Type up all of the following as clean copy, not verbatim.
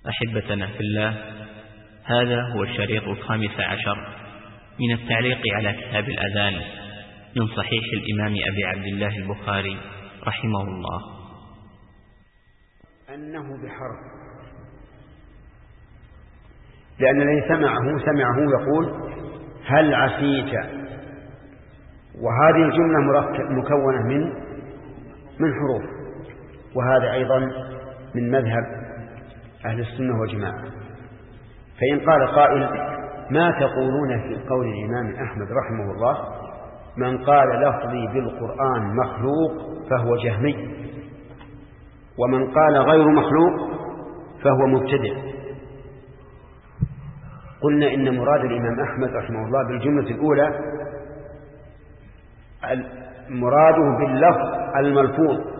أحبتنا في الله، هذا هو الشريط 15 من التعليق على كتاب الأذان من صحيح الإمام أبي عبد الله البخاري رحمه الله. أنه بحرف، لأن الذي سمعه يقول هل عسيت، وهذه الجملة مكونة من حروف، وهذا أيضا من مذهب أهل السنة والجماعة. فإن قال قائل ما تقولون في قول الإمام أحمد رحمه الله من قال لفظي بالقرآن مخلوق فهو جهمي، ومن قال غير مخلوق فهو مبتدع؟ قلنا إن مراد الإمام أحمد رحمه الله بالجملة الأولى مراده باللفظ الملفوظ،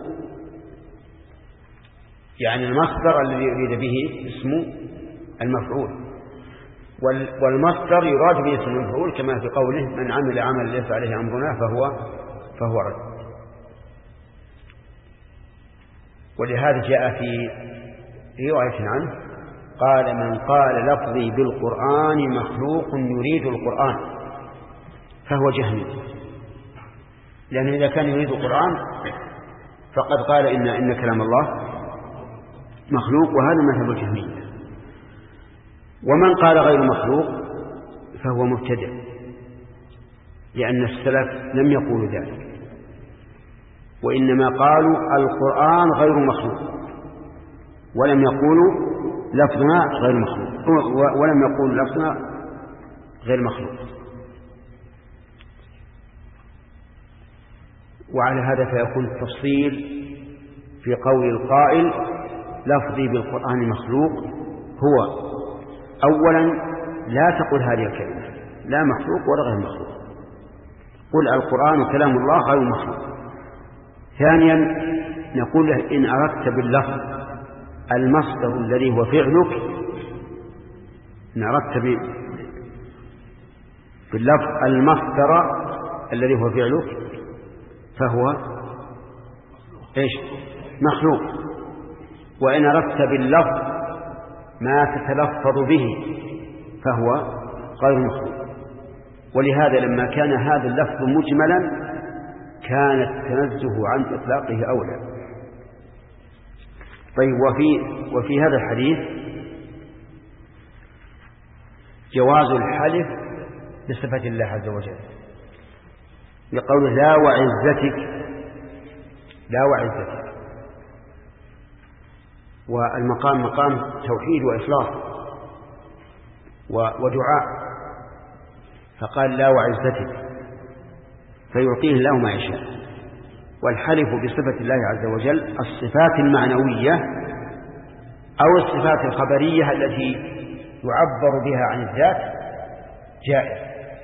يعني المصدر الذي يريد به اسمه المفعول، والمصدر يراد به اسم المفعول، كما في قوله من عمل عملا ليس عليه أمرنا فهو رد. ولهذا جاء في رواية عنه قال من قال لفظي بالقرآن مخلوق يريد القرآن فهو جهمي، لأنه إذا كان يريد القرآن فقد قال إن كلام الله مخلوق، وهذا مذهب الجهمية. ومن قال غير مخلوق فهو مبتدع، لأن السلف لم يقولوا ذلك، وإنما قالوا القرآن غير مخلوق، ولم يقولوا لفظنا غير مخلوق، ولم يقولوا لفظنا غير مخلوق. وعلى هذا فيكون التفصيل في قول القائل لفظي بالقرآن مخلوق هو أولا لا تقل هذه الكلمة لا مخلوق ولا غير مخلوق، قل القرآن كلام الله غير مخلوق. ثانيا نقول له إن أردت باللفظ المصدر الذي هو فعلك، إن أردت باللفظ المصدر الذي هو فعلك فهو إيش؟ مخلوق. وإن أردت باللفظ ما تتلفظ به فهو غير مخلوق. ولهذا لما كان هذا اللفظ مجملا كان التنزه عن إطلاقه أولى. طيب، وفي هذا الحديث جواز الحلف بصفة الله عز وجل، بقوله لا وعزتك، لا وعزتك، والمقام مقام توحيد وإخلاص ودعاء، فقال لا وعزتك فيعطيه الله ما يشاء. والحلف بصفة الله عز وجل الصفات المعنوية أو الصفات الخبرية التي يعبر بها عن الذات جائز.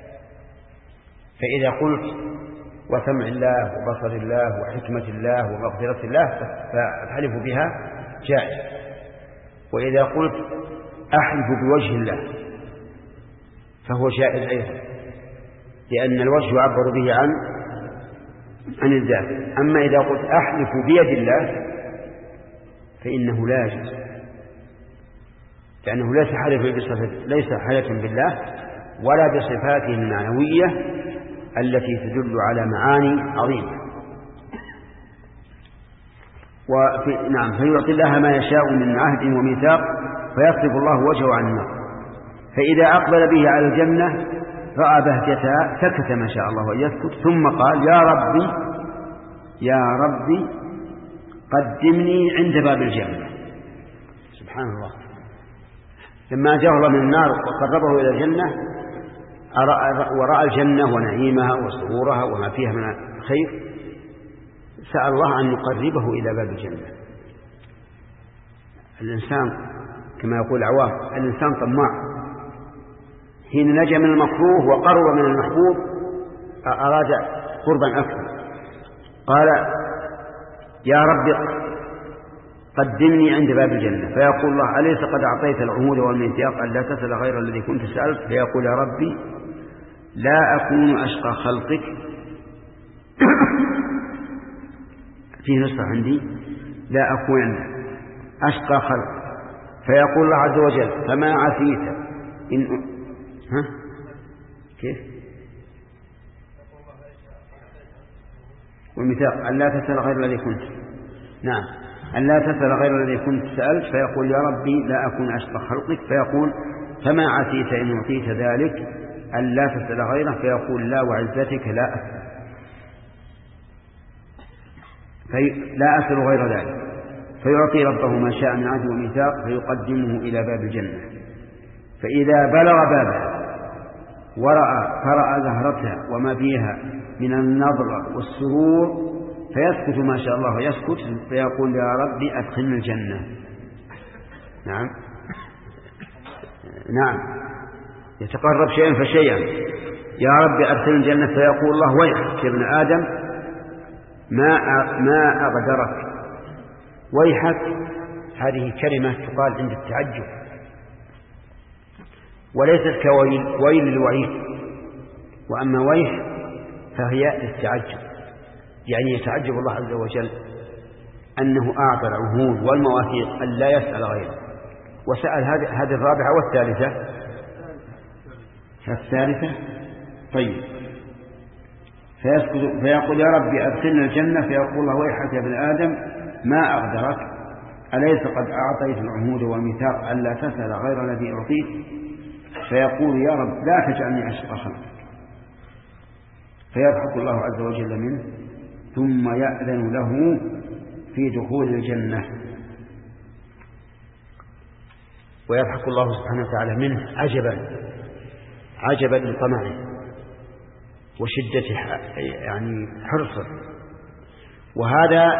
فإذا قلت وسمع الله وبصر الله وحكمة الله ومغفرة الله فالحلف بها جائز. وإذا قلت أحلف بوجه الله فهو جائز أيضا، لأن الوجه يعبر به عن الذات. أما إذا قلت أحلف بيد الله فإنه لا يجوز، لأنه ليس حلفا بالله ولا بصفاته المعنوية التي تدل على معاني عظيمة. نعم، فيعطي الله ما يشاء من عهد وميثاق فيصرف الله وجهه عن النار. فإذا أقبل به على الجنة رأى بهجتها سكت ما شاء الله أن يسكت، ثم قال يا ربي قدمني عند باب الجنة. سبحان الله، لما جاء الله من النار وقربه إلى الجنة ورأى الجنة ونعيمها وسرورها وما فيها من الخير سأل الله أن يقربه إلى باب الجنة. الإنسان كما يقول العوام الإنسان طماع، حين نجا من المكروه وقرب من المحبوب أراد قربا أكثر. قال يا رب قدمني عند باب الجنة، فيقول الله أليس قد أعطيت العهود والميثاق أن لا تسأل غير الذي كنت سألت؟ فيقول يا ربي لا أكون أشقى خلقك فيه نسخة عندي لا أكون أشقى خلق، فيقول الله عز وجل فما عسيت إن كيف والميثاق أن لا تسأل غير الذي كنت نعم أن لا تسأل غير الذي كنت سألت فيقول يا ربي لا أكون أشقى خلقك فيقول فما عسيت إن أعطيت ذلك أن لا تسأل غيره فيقول لا وعزتك لا أسأل لا أسأل غير ذلك فيعطي ربه ما شاء من عهد وميثاق فيقدمه إلى باب الجنة فإذا بلغ بابها فرأى زهرتها وما فيها من النظر والسرور فيسكت ما شاء الله ويسكت فيقول يا ربي أدخلنا الجنة نعم يتقرب شيئا فشيئا يا ربي أدخلنا الجنة فيقول الله ويحك يا ابن آدم ما أغدرك ويحك هذه كلمة تقال عند التعجب وليست كويل للوعيد وأما ويح فهي للتعجب يعني يتعجب الله عز وجل أنه أعطى العهود والمواثيق أن لا يسأل غيره وسأل هذه الرابعة والثالثة طيب فيقول يا ربي أدخلنا الجنة فيقول الله ويحك يا ابن آدم ما أغدرك أليس قد أعطيت العهود والميثاق ألا تسأل غير الذي أعطيت فيقول يا رب لا تجعلني أشقى خلقك فيضحك الله عز وجل منه ثم يأذن له في دخول الجنة ويضحك الله سبحانه وتعالى منه عجبا لطمعه وشدة يعني حرصه وهذا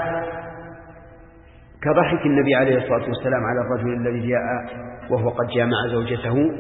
كضحك النبي عليه الصلاة والسلام على الرجل الذي جاء وهو قد جامع زوجته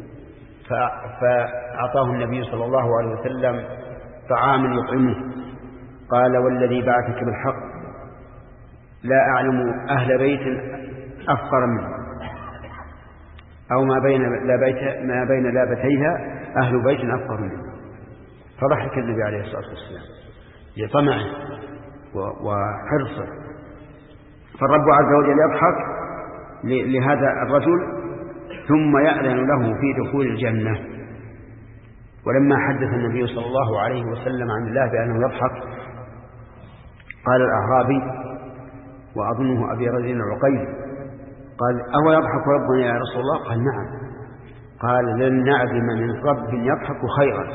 فأعطاه النبي صلى الله عليه وسلم طعاما يطعمه قال والذي بعثك بالحق لا أعلم أهل بيت أفقر منه أو ما بين لابتيها أهل بيت أفقر منه فضحك النبي عليه الصلاة والسلام لطمعه وحرصه فالرب عز وجل يضحك لهذا الرجل ثم يأذن له في دخول الجنة ولما حدث النبي صلى الله عليه وسلم عن الله بأنه يضحك قال الأعرابي وأظنه أبي رزين العقيل قال أهو يضحك ربنا يا رسول الله قال نعم قال لن نعدم من رب يضحك خيرا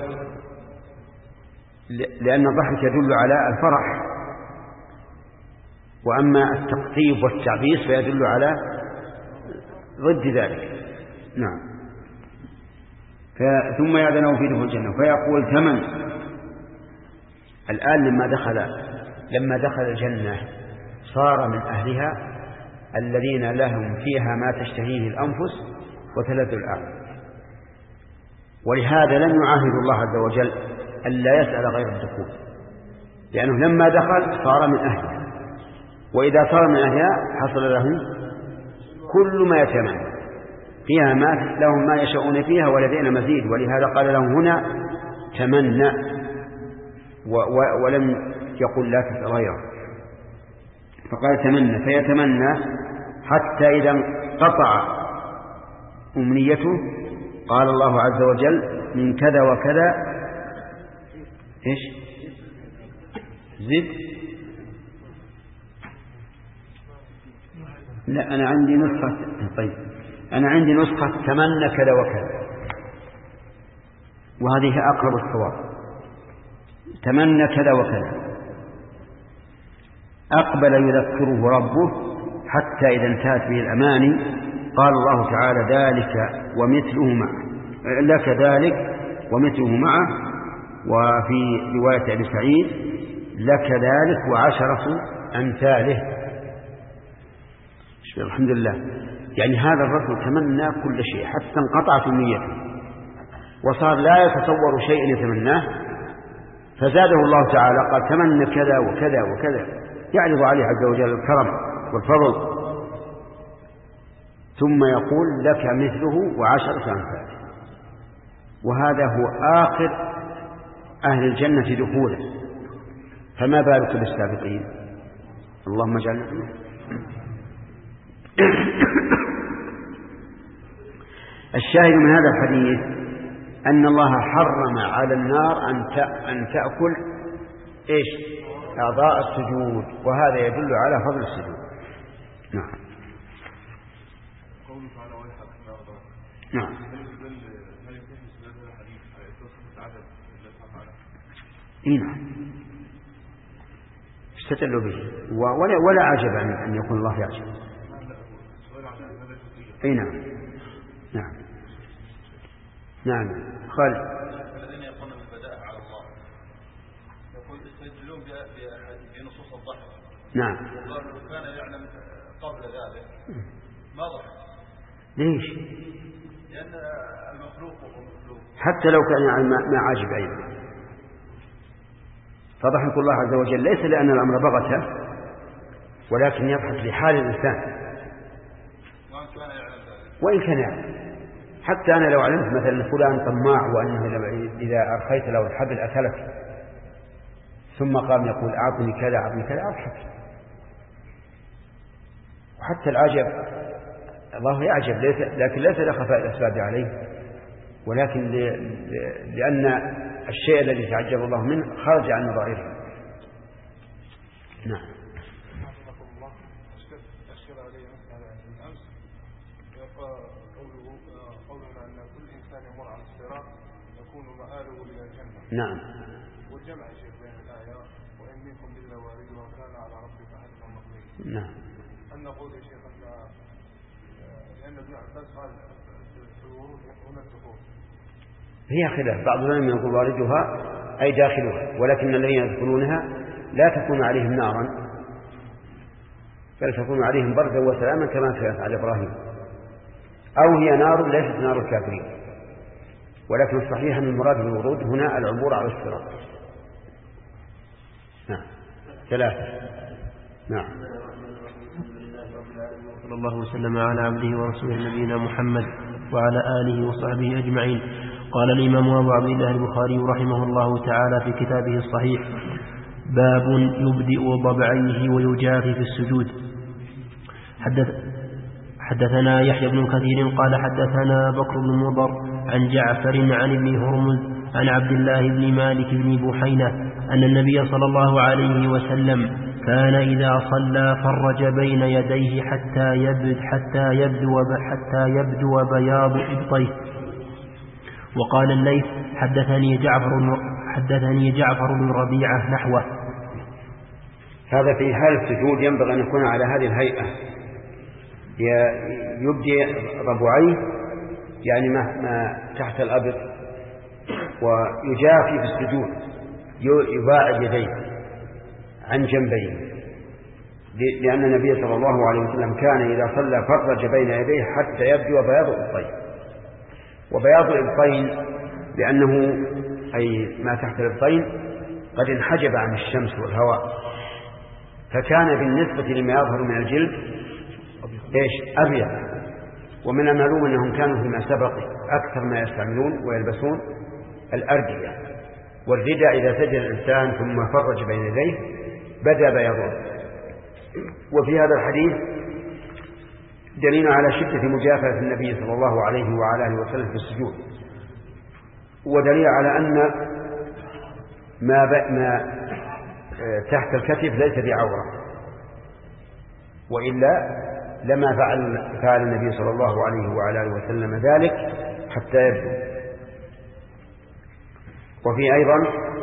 لأن الضحك يدل على الفرح وأما التقطيب والتعبيس فيدل على ضد ذلك نعم ثم يأذنه في دخول الجنة فيقول ثمن الآن لما دخل الجنة صار من أهلها الذين لهم فيها ما تشتهيه الأنفس وتلذ الأعين ولهذا لم يعاهد الله عز وجل ألا يسأل غير الدخول لأنه لما دخل صار من أهلها وإذا صار من أهلها حصل لهم كل ما يتمنى فيها لهم ما يشاءون فيها ولدينا مزيد ولهذا قال لهم هنا تمنى ولم يقل لا تسأل غيره فقال تمنى فيتمنى حتى إذا انقطع أمنيته قال الله عز وجل من كذا وكذا إيش زد لا أنا عندي نسخة طيب أنا عندي نسخة تمنى كذا وكذا وهذه أقرب الصواب تمنى كذا وكذا أقبل يذكره ربه حتى إذا انتهت به الأماني قال الله تعالى ذلك ومثله معه لك ذلك ومثله معه وفي رواية أبي سعيد لك ذلك وعشرة أمثاله الحمد لله يعني هذا الرجل تمنى كل شيء حتى انقطعت نيته وصار لا يتصور شيء يتمناه فزاده الله تعالى قال تمنى كذا وكذا وكذا يعرض عليه عز وجل الكرم والفضل ثم يقول لك مثله وعشرة أمثاله وهذا هو آخر أهل الجنة دخولا فما بالك بالسابقين اللهم اجعلنا الشاهد من هذا الحديث أن الله حرم على النار أن تأكل أعضاء السجود، وهذا يدل على فضل السجود. نعم. نعم. نعم. استدلوا به ولا عجب أن يكون الله يعجب. نعم. نعم. نعم. خالد. الذين يقولون بالبداء على الله يقول يستدلون بنصوص الضحك. نعم. وقالوا كان يعلم قبل ذلك ما ضحك. ليش؟ لأن المخلوق حتى لو كان يعني ما عاجب أيضا، فضحك الله عز وجل ليس لأن الأمر بغته، ولكن يضحك لحال الإنسان وإن كان يعلم. حتى أنا لو علمت مثلا فلان طماع وأنه إذا أرخيت له الحبل أكلك، ثم قام يقول أعطني كذا أعطني كذا، أضحك. وحتى العجب الله يعجب، لكن ليس لخفاء الأسباب عليه، ولكن لأن الشيء الذي تعجب الله منه خرج عن نظائره. نعم. قولنا أن كل إنسان يمر على الصراط يكون مآله إلى الجنة. نعم. والجمع شيء بين الآية وإن منكم إلا واردها كان على ربك حتما مقضيا. نعم. أن نقول يا شيخ لأن ابن عباس قال في الورود هنا الدخول. هي خلاف، بعض العلماء يقول واردها أي داخلها، ولكن الذين يدخلونها لا تكون عليهم نارا بل تكون عليهم بردا وسلاما كما كانت على إبراهيم، أو هي نار ليست نار الكافرين. ولكن الصحيح أن المراد بالورود هنا العبور على الصراط. نعم. 3. نعم. صلى الله وسلم على عبده ورسوله نبينا محمد وعلى آله وصحبه أجمعين. قال الإمام أبو عبد الله البخاري رحمه الله تعالى في كتابه الصحيح: باب يبدئ ضبعيه ويجافي في السجود. حدثنا يحيى بن كثير قال حدثنا بكر بن مضر عن جعفر عن ابن هرمز عن عبد الله بن مالك بن بحينة أن النبي صلى الله عليه وسلم كان إذا صلى فرج بين يديه حتى يبدو بياض إبطيه. وقال الليث حدثني جعفر بن ربيعة نحوه. هذا في حال السجود ينبغي أن يكون على هذه الهيئة، يبدي ضبعيه يعني ما تحت الأبط، ويجافي في السجود يباعد يديه عن جنبيه، لأن النبي صلى الله عليه وسلم كان إذا صلى فرج بين يديه حتى يبدو بياض الإبطين. وبياض الإبطين لأنه أي ما تحت الإبطين قد انحجب عن الشمس والهواء، فكان بالنسبة لما يظهر من الجلد أبيض. ومن المعلوم أنهم كانوا فيما سبق أكثر ما يستعملون ويلبسون الأردية، والرداء إذا سجد الإنسان ثم فرج بين يديه بدأ بياضه. وفي هذا الحديث دليل على شدة مجافاة النبي صلى الله عليه وعلى آله وسلم في السجود، ودليل على أن ما تحت الكتف ليس بعورة، وإلا لما فعل النبي صلى الله عليه وعلى آله وسلم ذلك حتى يبدو. وفي أيضا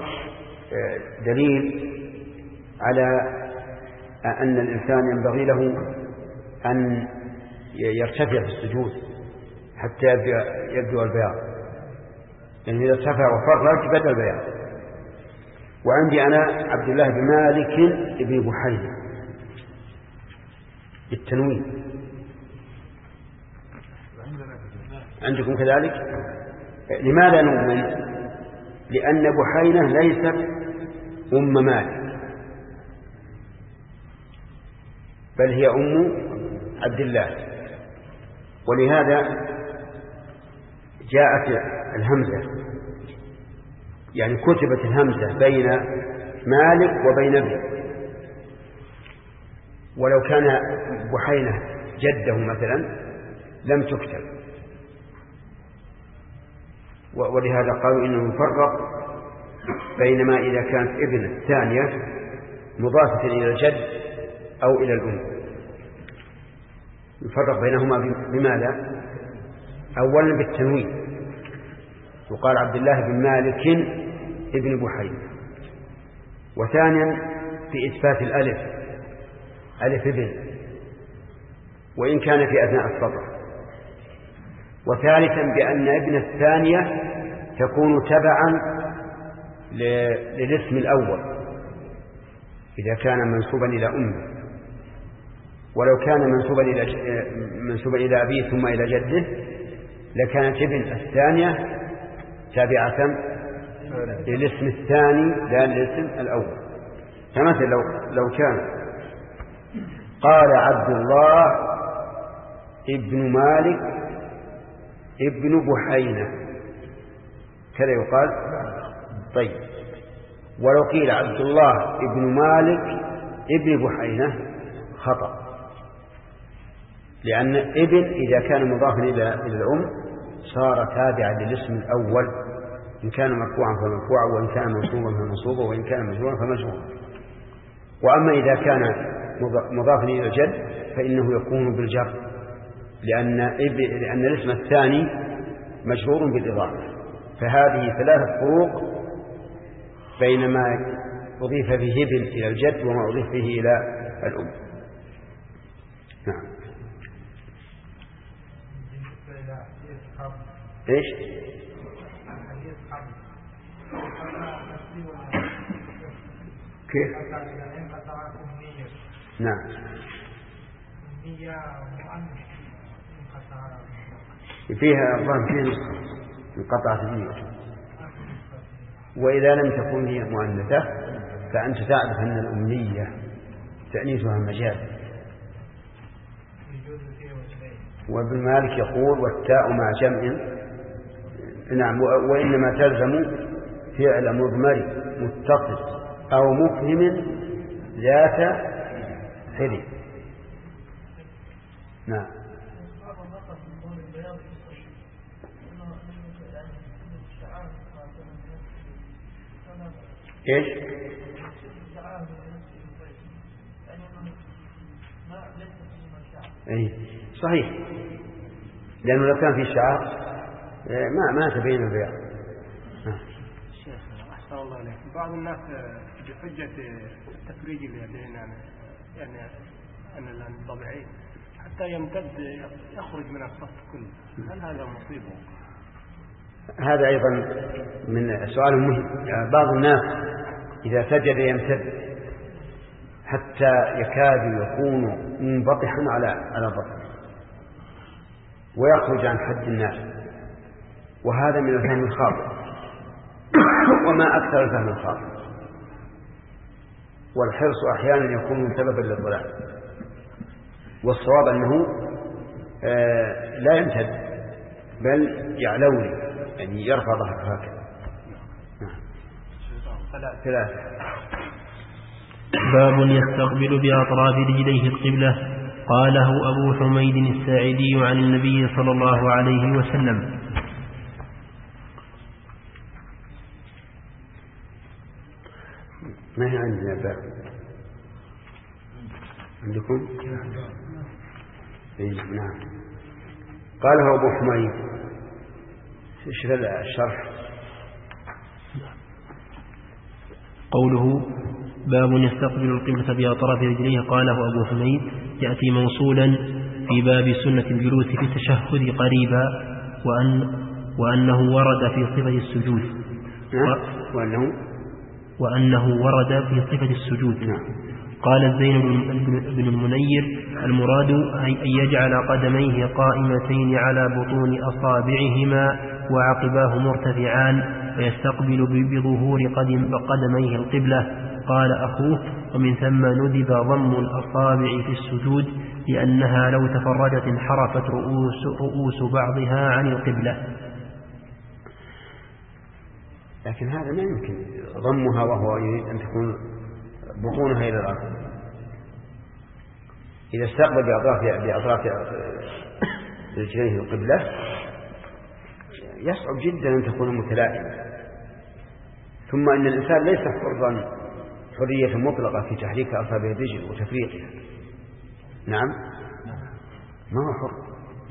دليل على أن الإنسان ينبغي له أن يرتفع في السجود حتى يبدو البياض، يعني إذا ارتفع وفرج بدأ البياض. وعندي أنا عبد الله بن مالك بن بحينة بالتنوين، عندكم كذلك؟ لماذا نؤمن؟ لأن بحينة ليست أم مالك، بل هي أم عبد الله، ولهذا جاءت الهمزة، يعني كتبت الهمزة بين مالك وبين ابن. ولو كان بحينة جده مثلا لم تكتب، ولهذا قالوا إنه يفرق بينما إذا كانت ابن الثانية مضافة إلى الجد أو إلى الأم، يفرق بينهما بماذا؟ أولا بالتنوين، وقال عبد الله بن مالك ابن بحيرة، وثانيا في إثبات الألف، ألف ابن، وإن كان في أثناء السطر، وثالثا بأن ابن الثانية تكون تبعا للاسم الأول إذا كان منسوبا إلى أمه، ولو كان منسوبا إلى أبيه ثم إلى جده لكانت ابن الثانية تابعة للاسم الثاني لا للاسم الأول. فمثل لو كان قال عبد الله ابن مالك ابن بحينة كذا يقال. طيب ولو قيل عبد الله ابن مالك ابن بحينة خطأ، لأن ابن إذا كان مضافا إلى الأم صار تابعا للاسم الأول، إن كان مرفوعا فمرفوعا، وإن كان منصوبا فمنصوبا، وإن كان مجرورا فمجرورا. وأما إذا كان مضافا إلى الجد فإنه يكون بالجر، لأن الاسم الثاني مجرور بالإضافة. فهذه ثلاثة فروق بين ما أضيف فيه ابن إلى الجد وما أضيف فيه إلى الأم. نعم. إيش؟ كيف؟ نعم. فيها الظاهر فيه نسخة انقطعت النية، وإذا لم تكن هي مؤنثة فأنت تعرف أن الأمنية تأنيثها مجاز. وابن مالك يقول والتاء مع جمع، نعم، وإنما تلزم فعل مضمر متصل أو مفهم ذات حل. نعم. إيش؟ أي صحيح، لأنه لو كان في شعار ما تبين البياض. شيخ أحسن الله عليك، بعض الناس بحجة التفريج اللي لدينا يعني أن الطبيعي حتى يمتد يخرج من الصف كله، هل هذا مصيبه؟ هذا أيضا من سؤال مهم. بعض الناس إذا سجد يمتد حتى يكاد يكون منبطحا على بطنه ويخرج عن حد الناس، وهذا من الفهم الخاطئ، وما أكثر الفهم الخاطئ. والحرص أحيانا يكون سببا للضلال، والصواب أنه لا يمتد بل يعلوني، يعني يرفع ظهره هكذا. ثلاثة. باب يستقبل بأطراف رجليه القبلة. قاله أبو حميد الساعدي عن النبي صلى الله عليه وسلم. ما هي عندنا باب عندكم؟ نعم. قاله أبو حميد. ايش الشرح؟ قوله باب يستقبل القبلة بأطراف رجليه، قاله أبو حميد، يأتي موصولا في باب سنة الجلوس في التشهد قريبا، وأنه ورد في صفة السجود. وأنه ورد في صفة السجود. قال الزين بن المنير المراد أن يجعل قدميه قائمتين على بطون أصابعهما وعقباه مرتفعان، ويستقبل بظهور قدميه القبلة. قال أخوه ومن ثم ندب ضم الأصابع في السجود، لأنها لو تفردت انحرفت رؤوس بعضها عن القبلة. لكن هذا ما يمكن ضمها وهو يريد أن تكون بطونها إلى الأرض. إذا استقبل بأطراف رجليه القبلة يصعب جدا أن تكون متلائمة. ثم أن الإنسان ليس حرا حرية مطلقة في تحريك أصابع الرجل وتفريقها. نعم، ما هو حر،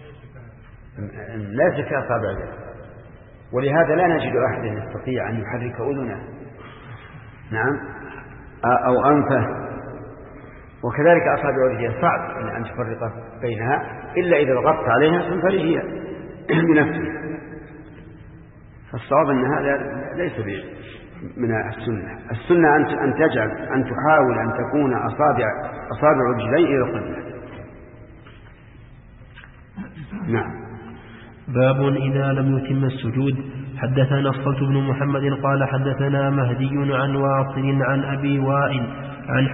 لا زكاة أصابع الرجل، ولهذا لا نجد أحد يستطيع أن يحرك أذنه، نعم، أو أنفه. وكذلك أصابع الرجل صعب أن تفرق بينها إلا إذا ضغطت عليها تنفرج بنفسها. فالصواب أن هذا ليس من السنة. السنة أن تجعل، أن تحاول أن تكون أصابع الرجلين إلى القبلة. نعم. باب إذا لم يتم السجود. حدثنا الصلت بن محمد قال حدثنا مهدي عن واصل عن أبي وائل عن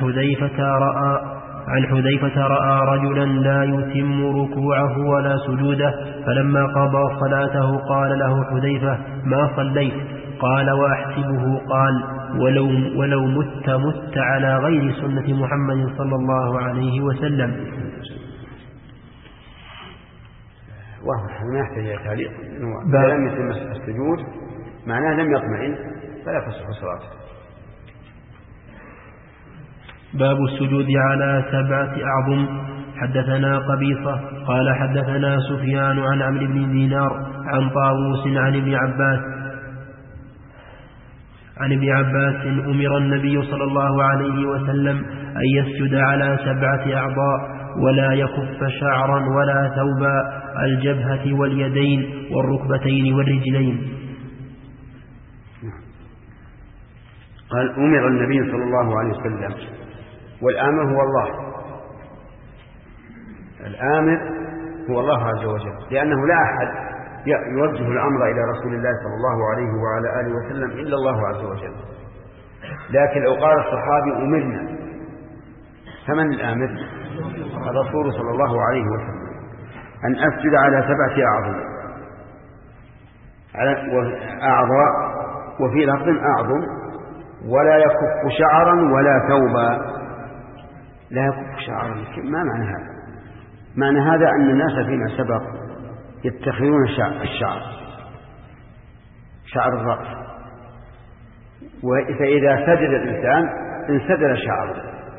حذيفة رأى رجلا لا يتم ركوعه ولا سجوده، فلما قضى صلاته قال له حذيفة: ما صليت؟ قال: وأحسبه قال: ولو مت على غير سنة محمد صلى الله عليه وسلم. وهو ما يحتاج إلى تعليق. إذا لم يتم السجود معناه لم يطمئن فلا تصح صلاته. باب السجود على 7 أعظم. حدثنا قبيصة قال حدثنا سفيان عن عمرو بن دينار عن طاووس عن ابن عباس أمر النبي صلى الله عليه وسلم أن يسجد على 7 أعضاء ولا يكف شعرا ولا ثوبا: الجبهة واليدين والركبتين والرجلين. قال: أمر النبي صلى الله عليه وسلم، والآمر هو الله. الآمر هو الله عز وجل، لأنه لا أحد يوجه الأمر إلى رسول الله صلى الله عليه وعلى آله وسلم إلا الله عز وجل. لكن لو قال الصحابي: أمرنا، فمن الآمر؟ الرسول صلى الله عليه وسلم، أن أسجد على 7 أعضاء، وفي لفظ أعظم: ولا يكف شعرا ولا ثوبا. لا يكف شعرا، ما معنى هذا؟ معنى هذا أن الناس فيما سبق يتخذون شعر الرأس، فإذا سجد الإنسان انسدل شعره.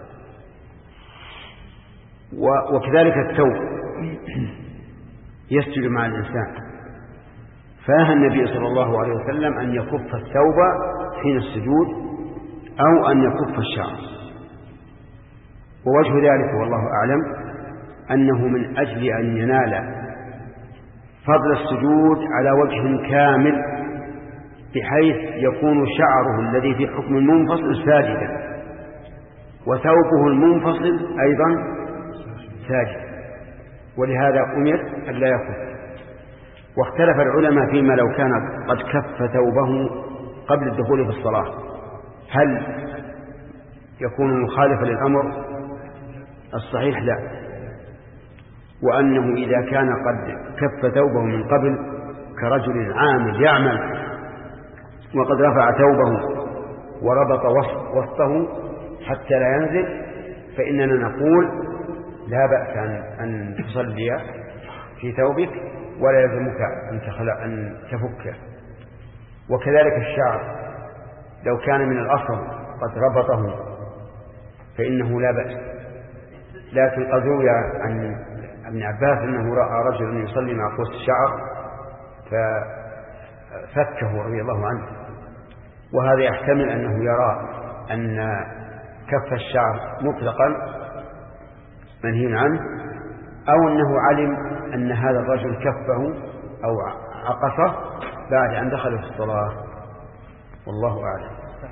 وكذلك الثوب يسجد مع الإنسان، فنهى النبي صلى الله عليه وسلم أن يكف الثوب حين السجود أو أن يكف الشعر. ووجه ذلك والله أعلم أنه من أجل أن ينال فضل السجود على وجه كامل، بحيث يكون شعره الذي في حكم المنفصل ساجدا، وثوبه المنفصل أيضا ساجدا، ولهذا أمر أن لا يكف. واختلف العلماء فيما لو كان قد كف ثوبه قبل الدخول في الصلاة، هل يكون مخالفا للأمر؟ الصحيح لا، وأنه إذا كان قد كف ثوبه من قبل كرجل عامل يعمل وقد رفع ثوبه وربط وسطه حتى لا ينزل، فإننا نقول: لا بأس أن تصلي في ثوبك ولا يلزمك أن تفكه. وكذلك الشعر لو كان من الأصل قد ربطه فإنه لا بأس. لكن قد روي عن ابن عباس أنه رأى رجل يصلي مع قوس الشعر ففكه رضي الله عنه، وهذا يحتمل أنه يرى أن كف الشعر مطلقا منهي عنه، أو أنه علم أن هذا الرجل كفه أو عقصه بعد أن دخل في الصلاة، والله أعلم.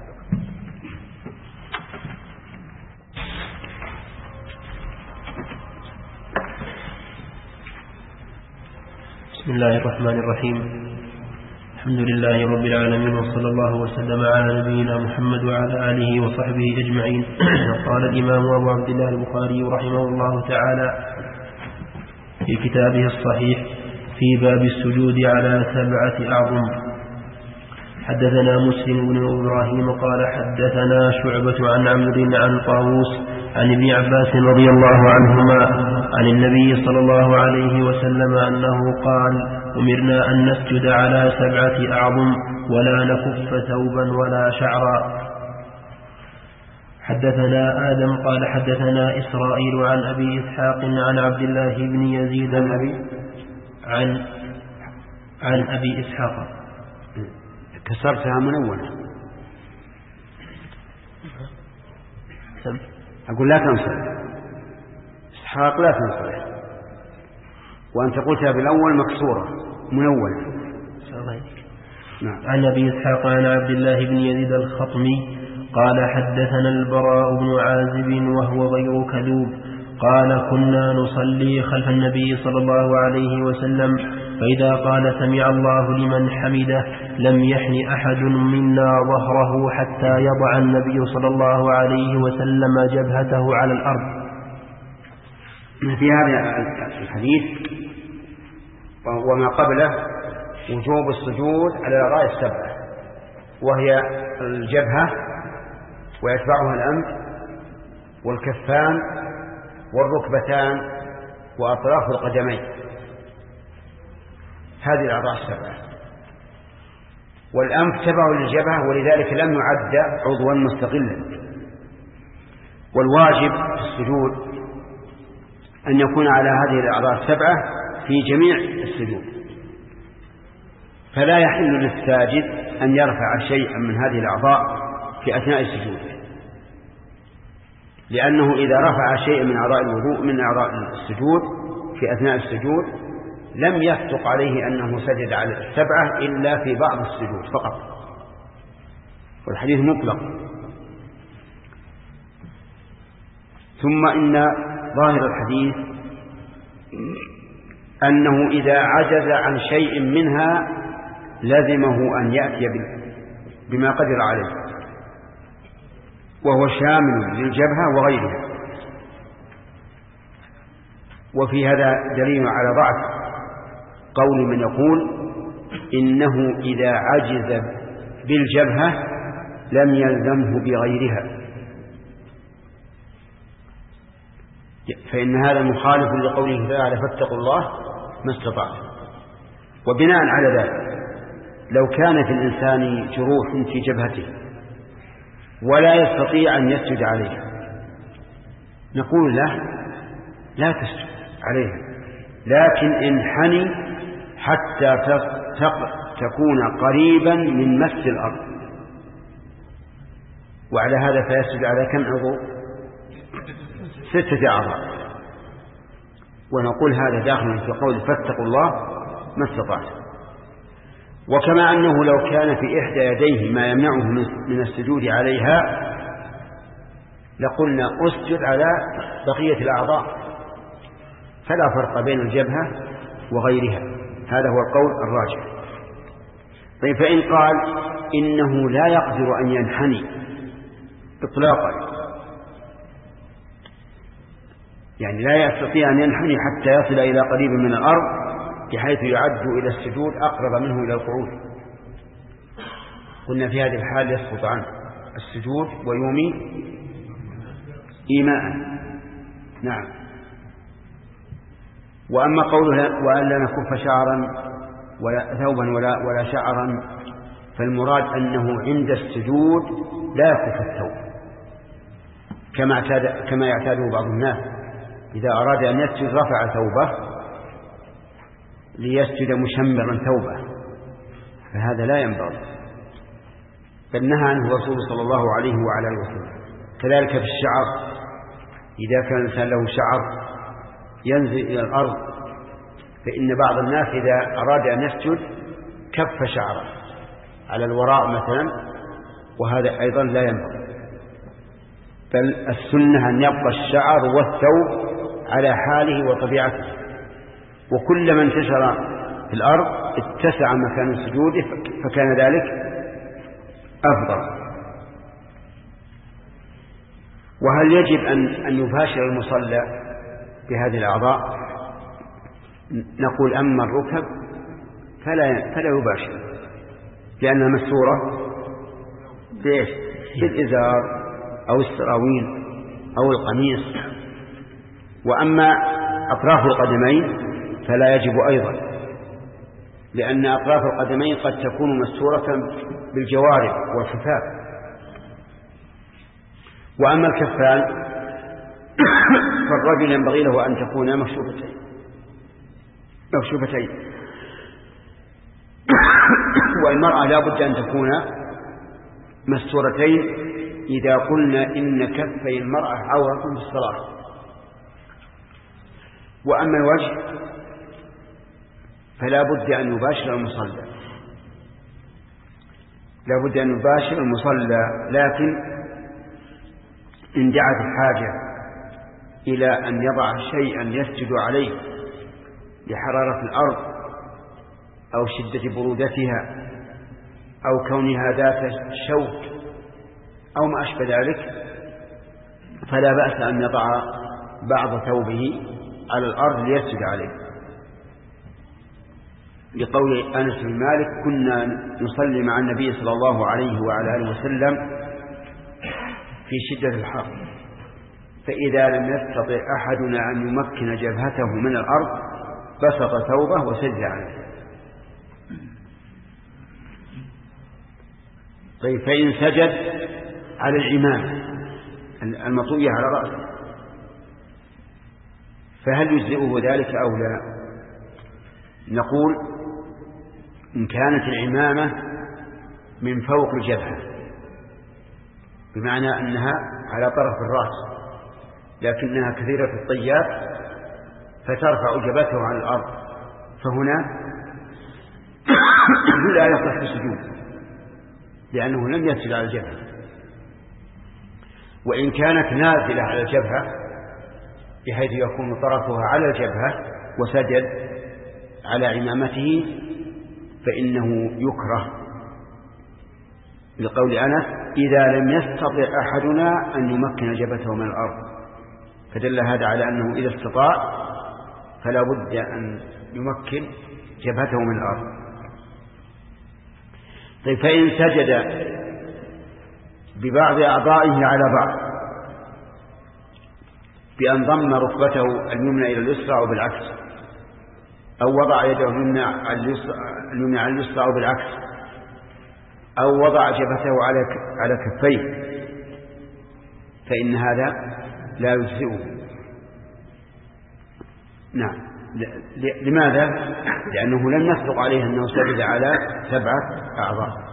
بسم الله الرحمن الرحيم. الحمد لله رب العالمين، وصلى الله وسلم على نبينا محمد وعلى آله وصحبه أجمعين. قال الإمام أبو عبد الله البخاري رحمه الله تعالى في كتابه الصحيح في باب السجود على 7 أعظم. حدثنا مسلم بن إبراهيم قال حدثنا شعبة عن عمرو عن طاووس عن ابن عباس رضي الله عنهما عن النبي صلى الله عليه وسلم أنه قال: أمرنا أن نسجد على 7 أعظم ولا نكف ثوبا ولا شعرا. حدثنا آدم قال حدثنا إسرائيل عن أبي إسحاق عن عبد الله بن يزيد عن أبي إسحاق. كسرتها منونة. أقول لا تنصر إسحاق، لا تنصر، وأنت قلتها بالأول مكسورة منونة. نعم. عن أبي إسحاق عن عبد الله بن يزيد الخطمي قال حدثنا البراء بن عازب وهو غير كذوب قال: كنا نصلي خلف النبي صلى الله عليه وسلم، فإذا قال سمع الله لمن حمده لم يحن أحد منا ظهره حتى يضع النبي صلى الله عليه وسلم جبهته على الأرض. في هذا الحديث وما قبله وجوب السجود على الأعضاء 7، وهي الجبهة ويتبعها الأنف والكفان والركبتان وأطراف القدمين. هذه الأعضاء 7، والأنف تبع للجبهة، ولذلك لم يعد عضوا مستقلا. والواجب في السجود أن يكون على هذه الأعضاء 7 في جميع السجود، فلا يحل للساجد أن يرفع شيئا من هذه الأعضاء في أثناء السجود، لأنه إذا رفع شيئا من أعضاء الوضوء من أعضاء السجود في أثناء السجود لم يصدق عليه أنه سجد على 7 إلا في بعض السجود فقط، والحديث مطلق. ثم إن ظاهر الحديث أنه إذا عجز عن شيء منها لزمه أن يأتي بما قدر عليه، وهو شامل للجبهة وغيرها. وفي هذا دليل على ضعف قول من يقول إنه إذا عجز بالجبهة لم يلزمه بغيرها، فإن هذا مخالف لقوله تعالى: فاتقوا الله ما استطعتم. وبناء على ذلك لو كان في الإنسان جروح في جبهته ولا يستطيع أن يسجد عليها نقول له لا تسجد عليها، لكن انحني حتى تكون قريبا من مس الأرض، وعلى هذا فيسجد على كم عضو؟ 6 أعضاء. ونقول هذا داخل في قول فاتقوا الله ما استطعتم. وكما أنه لو كان في إحدى يديه ما يمنعه من السجود عليها لقلنا أسجد على بقية الأعضاء، فلا فرق بين الجبهة وغيرها. هذا هو القول الراجح. طيب، فإن قال إنه لا يقدر أن ينحني إطلاقا، يعني لا يستطيع أن ينحني حتى يصل إلى قريب من الأرض بحيث يعد إلى السجود أقرب منه إلى القعود، قلنا في هذه الحال يسقط عنه السجود ويومي إيماء. نعم. وأما قوله وأن لا نكف شعرا ولا ثوبا ولا شعرا، فالمراد أنه عند السجود لا يكف الثوب كما يعتاده بعض الناس، إذا أراد أن يسجد رفع ثوبه ليسجد مشمرا ثوبه، فهذا لا ينبغي، بل نهى عنه الرسول صلى الله عليه وعلى اله وسلم. كذلك في الشعر، إذا كان الإنسان له شعر ينزل إلى الأرض، فإن بعض الناس إذا أراد أن يسجد كف شعره على الوراء مثلا، وهذا أيضا لا ينبغي، بل السنة أن يبقى الشعر والثوب على حاله وطبيعته، وكلما انتشر في الأرض اتسع مكان السجود فكان ذلك أفضل. وهل يجب أن يباشر المصلى بهذه الأعضاء؟ نقول أما الركب فلا يباشر، لأنها مسورة بإيش؟ بالإزار أو السراويل أو القميص. وأما أطراف القدمين فلا يجب أيضا، لأن أطراف القدمين قد تكون مستورة بالجوارب والكفاف. وأما الكفان فالرجل ينبغي له أن تكون مكشوفتين والمرأة لا بد أن تكون مستورتين إذا قلنا إن كفي المرأة عورة في الصلاة. وأما الوجه فلا بد أن يباشر المصلى، لا بد أن يباشر المصلى، لكن إن دعت الحاجة إلى أن يضع شيئا يسجد عليه لحرارة الأرض أو شدة برودتها أو كونها ذات شوك أو ما أشبه ذلك، فلا بأس أن يضع بعض ثوبه على الأرض ليسجد عليه، لقول أنس بن مالك: كنا نصلي مع النبي صلى الله عليه وعلى آله وسلم في شدة الحر، فإذا لم يستطع أحدنا أن يمكن جبهته من الأرض بسط ثوبه وسجد عليه. طيب، فإن سجد على العمامة المطوية على رأسه فهل يجزئه ذلك أو لا؟ نقول: إن كانت العمامة من فوق الجبهة، بمعنى أنها على طرف الرأس لكنها كثيرة الطيات فترفع جبهته عن الأرض، فهنا لا يصح السجود لأنه لم يسجد على الجبهة. وإن كانت نازلة على الجبهة بحيث يكون طرفها على الجبهة وسجد على عمامته فإنه يكره، لقول أنس: إذا لم يستطع أحدنا أن يمكن جبهته من الأرض، فدل هذا على أنه إذا استطاع فلا بد أن يمكن جبهته من الأرض. طيب، فإن سجد ببعض أعضائه على بعض بأن ضم ركبته اليمنى إلى اليسرى أو بالعكس، أو وضع يده اليمنى على اليسرى أو بالعكس، أو وضع جبهته على كفيه، فإن هذا لا يجزئه. نعم. لماذا؟ لأنه لم يصدق عليه أنه سجد على 7 أعضاء.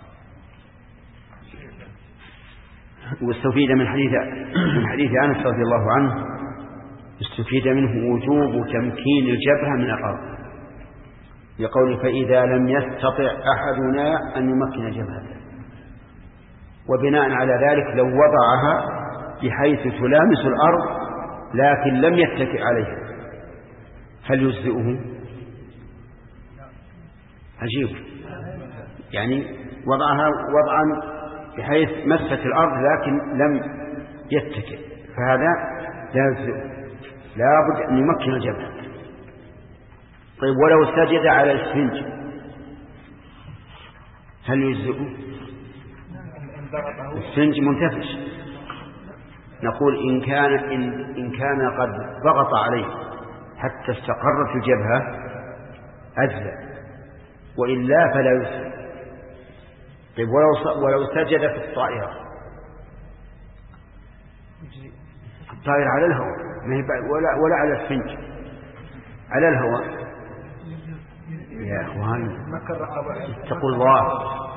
واستفيد من حديث أنس رضي الله عنه، استفيد منه وجوب تمكين الجبهة من الأرض، لقول: فإذا لم يستطع أحدنا أن يمكن جبهته. وبناء على ذلك لو وضعها بحيث تلامس الأرض لكن لم يتكئ عليها هل يجزئه؟ عجيب، يعني وضعها وضعا بحيث مست الأرض لكن لم يتكئ، فهذا لا يجزئه، لا بد أن يمكن الجبهة. طيب، ولو سجد على الإسفنج هل يجزئه؟ الإسفنج منتفش، نقول إن كان قد ضغط عليه حتى استقرت الجبهة أجزأ، وإلا فلا يجزئ. طيب، ولو سجد في الطائرة على الهواء، ولا على الإسفنج، على الهواء. يا أخوان اتقوا الله.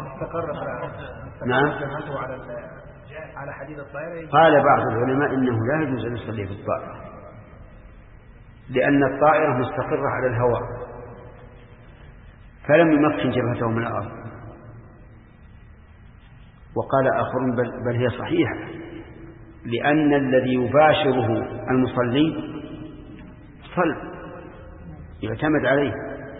نعم. على حديد الطائرة قال بعض العلماء إنه لا يجوز أن يصلي في الطائرة، لأن الطائرة مستقرة على الهواء فلم يمكن جبهته من الأرض. وقال آخرون بل هي صحيحة، لأن الذي يباشره المصلي صلب يعتمد عليه،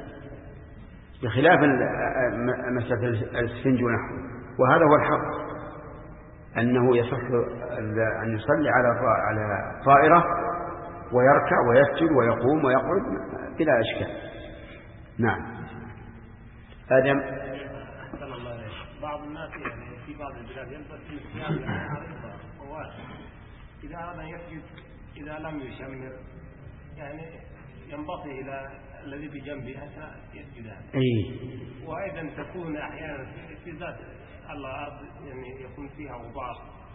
بخلاف مسألة الإسفنج ونحوه. وهذا هو الحق، أنه يصح أن يصلي على طائرة ويركع ويسجد ويقوم ويقعد بلا إشكال. نعم. آدم. بعض الناس يعني في بعض البلاد يلبس ثياب على الإطار وواسع، إذا أراد أن يسجد إذا لم يشمر يعني ينبغي إلى الذي بجنبه حتى يسجد. وأيضا تكون أحيانا في ذات الأرض يعني يكون فيها غبار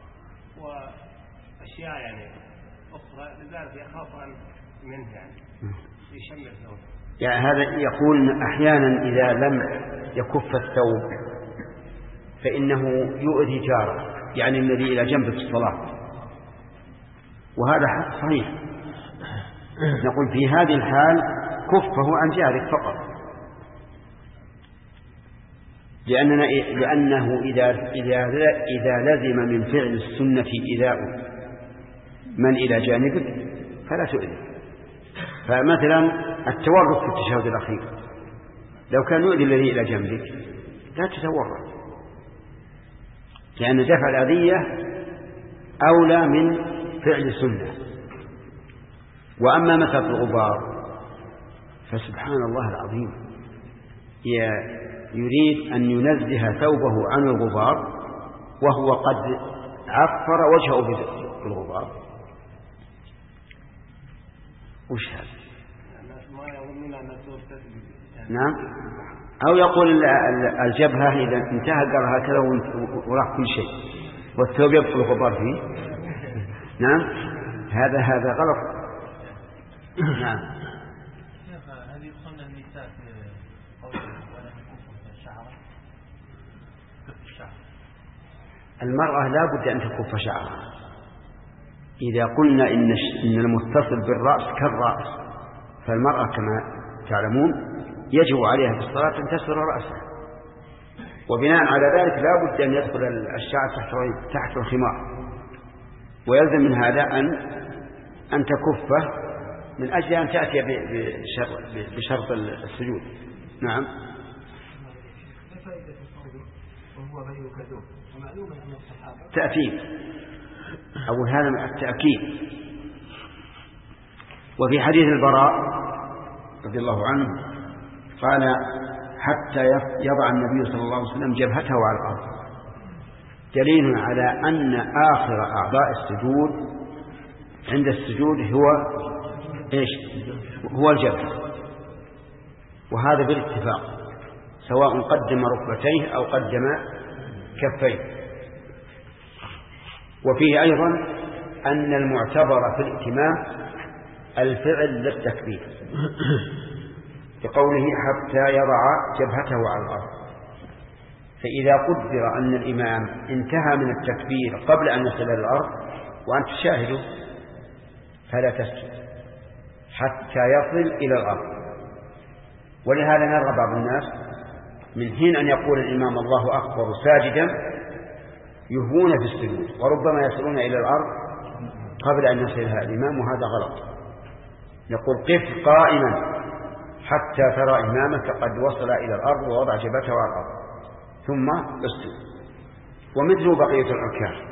وأشياء يعني أخرى، لذلك يخاف منه يعني يشمل ثوب. يعني هذا يقول أحيانا إذا لم يكف الثوب فإنه يؤذي جاره، يعني الذي إلى جنبه في الصلاة، وهذا حق صحيح. نقول في هذه الحال كفه عن جارك فقط، لأنه إذا لزم من فعل السنة إيذاء من إلى جانبك فلا تؤذي. فمثلا التورط في التشهد الأخير، لو كان يؤذي الذي إلى جنبك لا تتورط، لأن دفع الأذية أولى من فعل السنة. وأما مثل الغبار فسبحان الله العظيم يريد أن ينزه ثوبه عن الغبار وهو قد عفر وجهه بالغبار. وش هذا؟ نعم. أو يقول الجبهة إذا انتهى قال هكذا وراح كل شيء والثوب يبقى الغبار فيه. نعم، هذا غلط. نعم. هذه يقصن النساء في قوله ولا تكف شعرها. المرأة لا بد أن تكف شعرها. إذا قلنا إن المتصل بالرأس كالرأس، فالمرأة كما تعلمون يجب عليها في الصلاة أن تستر رأسها، وبناء على ذلك لا بد أن يدخل الشعر تحت الخمار، ويلزم من هذا أن تكفه من أجل أن تأتي بشرط السجود. نعم. تأكيد أو هذا التأكيد. وفي حديث البراء رضي الله عنه قال حتى يضع النبي صلى الله عليه وسلم جبهته على الأرض، دليل على أن آخر أعضاء السجود عند السجود هو الجبهة، وهذا بالاتفاق سواء قدم ركبتيه أو قدم كفيه. وفيه أيضا أن المعتبر في الائتمام الفعل للتكبير، بقوله حتى يضع جبهته على الأرض. فإذا قدر أن الإمام انتهى من التكبير قبل أن يصل إلى الأرض وأنت تشاهده فلا تسجد حتى يصل إلى الأرض. ولهذا نرى بعض الناس من حين أن يقول الإمام الله أكبر ساجدا يهون في السجود، وربما يصلون إلى الأرض قبل أن يصل إلى الإمام، وهذا غلط. يقول قف قائما حتى ترى إمامك قد وصل إلى الأرض ووضع جبهته على الأرض ثم اسجد، ومثله بقية الأركان.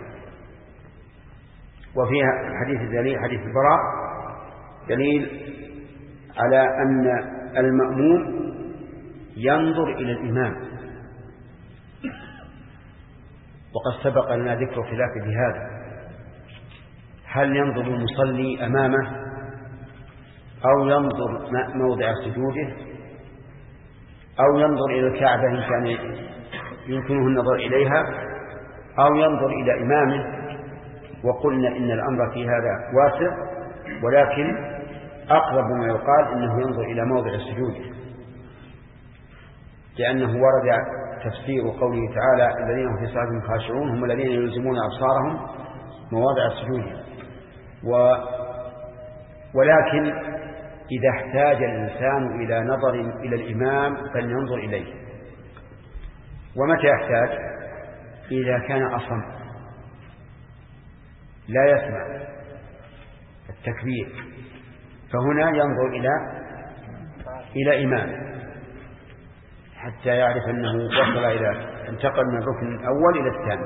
وفيها حديث الدليل حديث البراء دليل على أن المأموم ينظر إلى الإمام، وقد سبق لنا ذكر خلاف بهذا، هل ينظر المصلي أمامه أو ينظر موضع سجوده أو ينظر إلى الكعبة إن كان يمكنه النظر إليها أو ينظر إلى إمامه. وقلنا إن الأمر في هذا واسع، ولكن أقرب ما يقال إنه ينظر إلى موضع السجود، لأنه ورد تفسير قوله تعالى الذين هم في صلاتهم خاشعون هم الذين يلزمون أبصارهم مواضع السجود. ولكن إذا احتاج الإنسان إلى نظر إلى الإمام فلينظر إليه. ومتى يحتاج؟ إذا كان أصم لا يسمع التكبير، فهنا ينظر إلى إمام حتى يعرف أنه وصل إلى انتقل من الركن الأول إلى الثاني.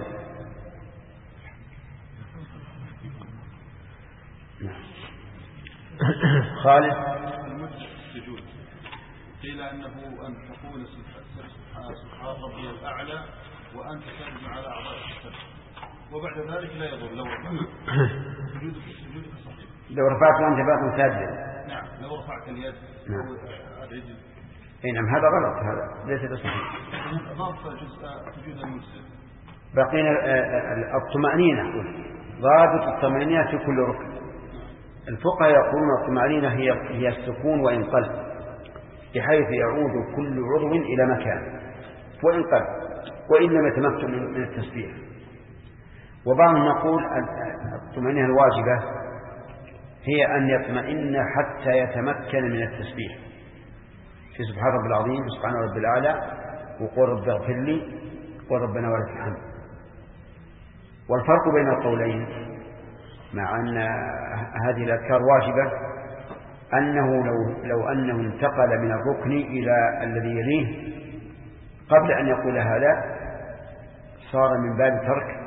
خالد السجود قيل أنه أن تقول سبحان ربي الأعلى وأنت تجمع على أعضاء الجسد، وبعد ذلك لا يضر لو سجودك صحيح. لو رفعت وأنت باطن ساجدا. نعم. لو رفعت اليد نعم. الرجل. اي نعم، هذا غلط، هذا ليس بصحيح. ضاف جزء سجود المسلم. بقينا الطمأنينة، ضابط الطمأنينة في كل ركن. الفقهاء يقولون الطمأنينة هي السكون وإن قل، بحيث يعود كل عضو إلى مكان وإن قل، وإن لم يتمكن من التسبيح. وبعضهم يقول الطمأنينة الواجبة هي أن يطمئن حتى يتمكن من التسبيح في سبحان رب العظيم وسبحان رب الأعلى وقول رب اغفر لي وربنا ولك الحمد. والفرق بين القولين مع أن هذه الأذكار واجبة أنه لو أنه انتقل من الركن إلى الذي يليه قبل أن يقول هذا صار من باب ترك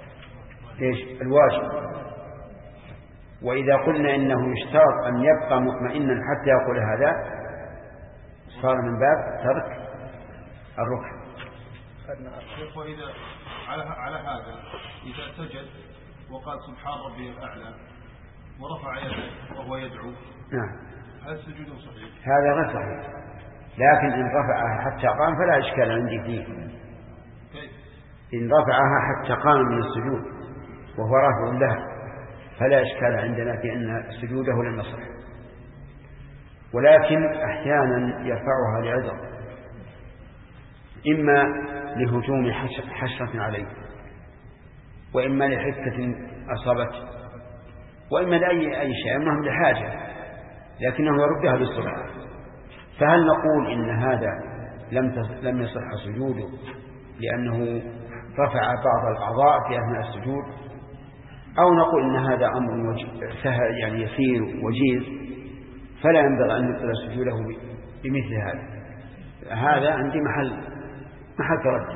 الواجب. وإذا قلنا إنه يشترط أن يبقى مطمئنا حتى يقول هذا صار من باب ترك الركن. وإذا على هذا إذا سجد وقال سبحان ربي الأعلى ورفع يده وهو يدعو، نعم، هذا السجود صحيح؟ هذا غير صحيح، لكن إن رفعها حتى قام فلا إشكال عندي فيه. إن رفعها حتى قام من السجود وهو رافع لها فلا إشكال عندنا في أن سجوده لم يصح. ولكن أحيانا يرفعها لعذر، إما لهجوم حشرة عليه، وإما لحكة أصابته، وإما لأي شيء، إنهم لحاجة لكنه يردها بالسرعة. فهل نقول إن هذا لم يصح سجوده لأنه رفع بعض الأعضاء في أثناء السجود، أو نقول إن هذا أمر سهل يعني يسير وجيز فلا ينبغي أن نبطل سجوده بمثل هذا عندي محل تردد.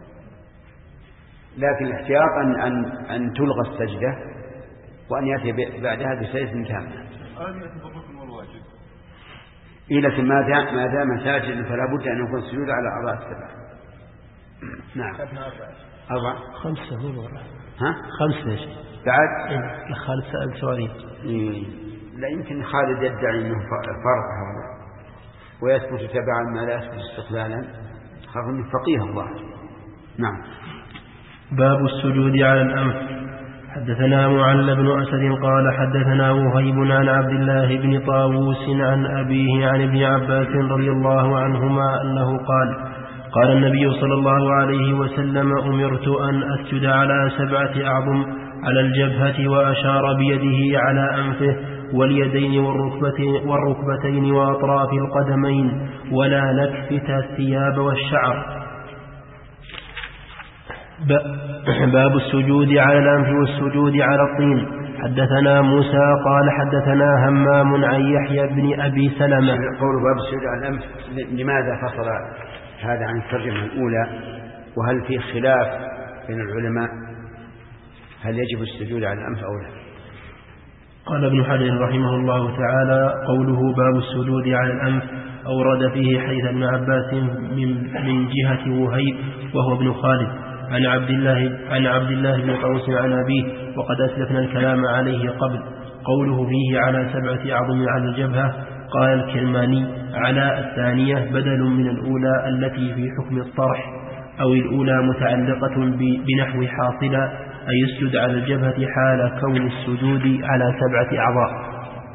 لكن الاحتياط أن تلغى السجدة وأن يأتي بعدها بسجدة كاملة. إلى ما دام ساجدا فلا بد أن يكون السجود على أعضاء السبع. نعم. 4 5 مو 4. ها 5 ليش بعد؟ خالد سأل سؤالين. لا يمكن خالد يدعي أنه فرض هذا ويثبت تبعا ما لا يثبت استقلالا، خاف أنه فقيه الله. نعم. باب السجود على الأنف. حدثنا معل بن أسد قال حدثنا وهيب عن عبد الله بن طاووس عن أبيه عن ابن عباس رضي الله عنهما أنه قال النبي صلى الله عليه وسلم أمرت أن أسجد على 7 أعظم على الجبهة، وأشار بيده على أنفه واليدين والركبتين وأطراف القدمين، ولا نكفت الثياب والشعر. باب السجود على الأنف والسجود على الطين. حدثنا موسى قال حدثنا همام عن يحيى بن أبي سلمة. قول باب السجود على الأنف، لماذا فصل هذا عن الترجمة الأولى؟ وهل في خلاف بين العلماء هل يجب السجود على الأنف أو لا؟ قال ابن حجر رحمه الله تعالى قوله باب السجود على الأنف أورد فيه حديث ابن عباس من جهة وهيب وهو ابن خالد عن عبد الله بن طاووس عن أبيه، وقد أسلفنا الكلام عليه قبل. قوله فيه على 7 أعظم على الجبهة، قال الكرماني على الثانية بدل من الأولى التي في حكم الطرح، أو الأولى متعلقة بنحو حاصلة، أي يسجد على الجبهة حال كون السجود على 7 أعضاء.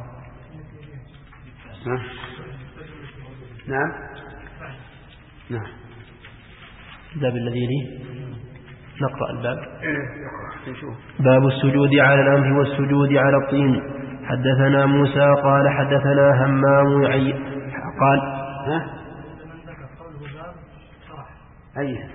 نعم. الباب الذي يليه نقرأ الباب. باب السجود على الأنف والسجود على الطين. حدثنا موسى قال حدثنا همام قال أي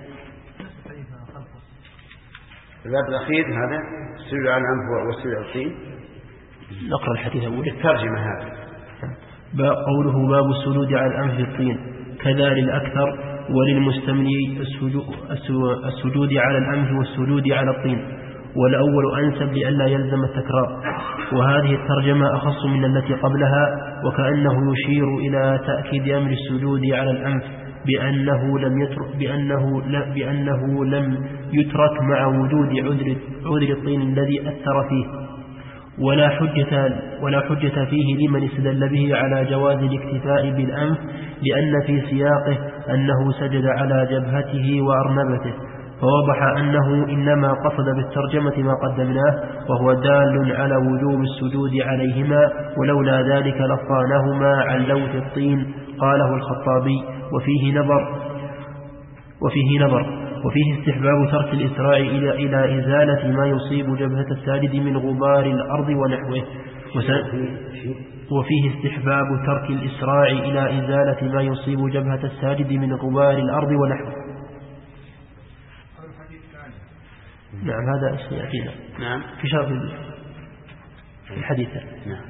الباب الأخير هذا السجود على الأنف والسجود على الطين. نقرأ الحديث أول الترجمة هذا. قوله باب السجود على الأنف والطين كذا للأكثر وللمستملي السجود على الأنف والسجود على الطين، والأول أنسب لئلا يلزم التكرار. وهذه الترجمة أخص من التي قبلها، وكأنه يشير إلى تأكيد أمر السجود على الأنف بأنه لم يترك مع وجود عذر الطين الذي أثر فيه. ولا حجة فيه لمن استدل به على جواز الاكتفاء بالأنف، لأن في سياقه أنه سجد على جبهته وأرنبته، فوضح أنه إنما قصد بالترجمة ما قدمناه، وهو دال على وجوب السجود عليهما، ولولا ذلك لصانهما عن لوث الطين. قاله الخطابي. وفيه نظر وفيه استحباب ترك الإسراع إلى إزالة ما يصيب جبهة الساجد من غبار الأرض ونحوه. وفيه استحباب ترك الإسراع إلى إزالة ما يصيب جبهة الساجد من غبار الأرض ونحوه. نعم هذا يأتينا. نعم في شرح الحديث. نعم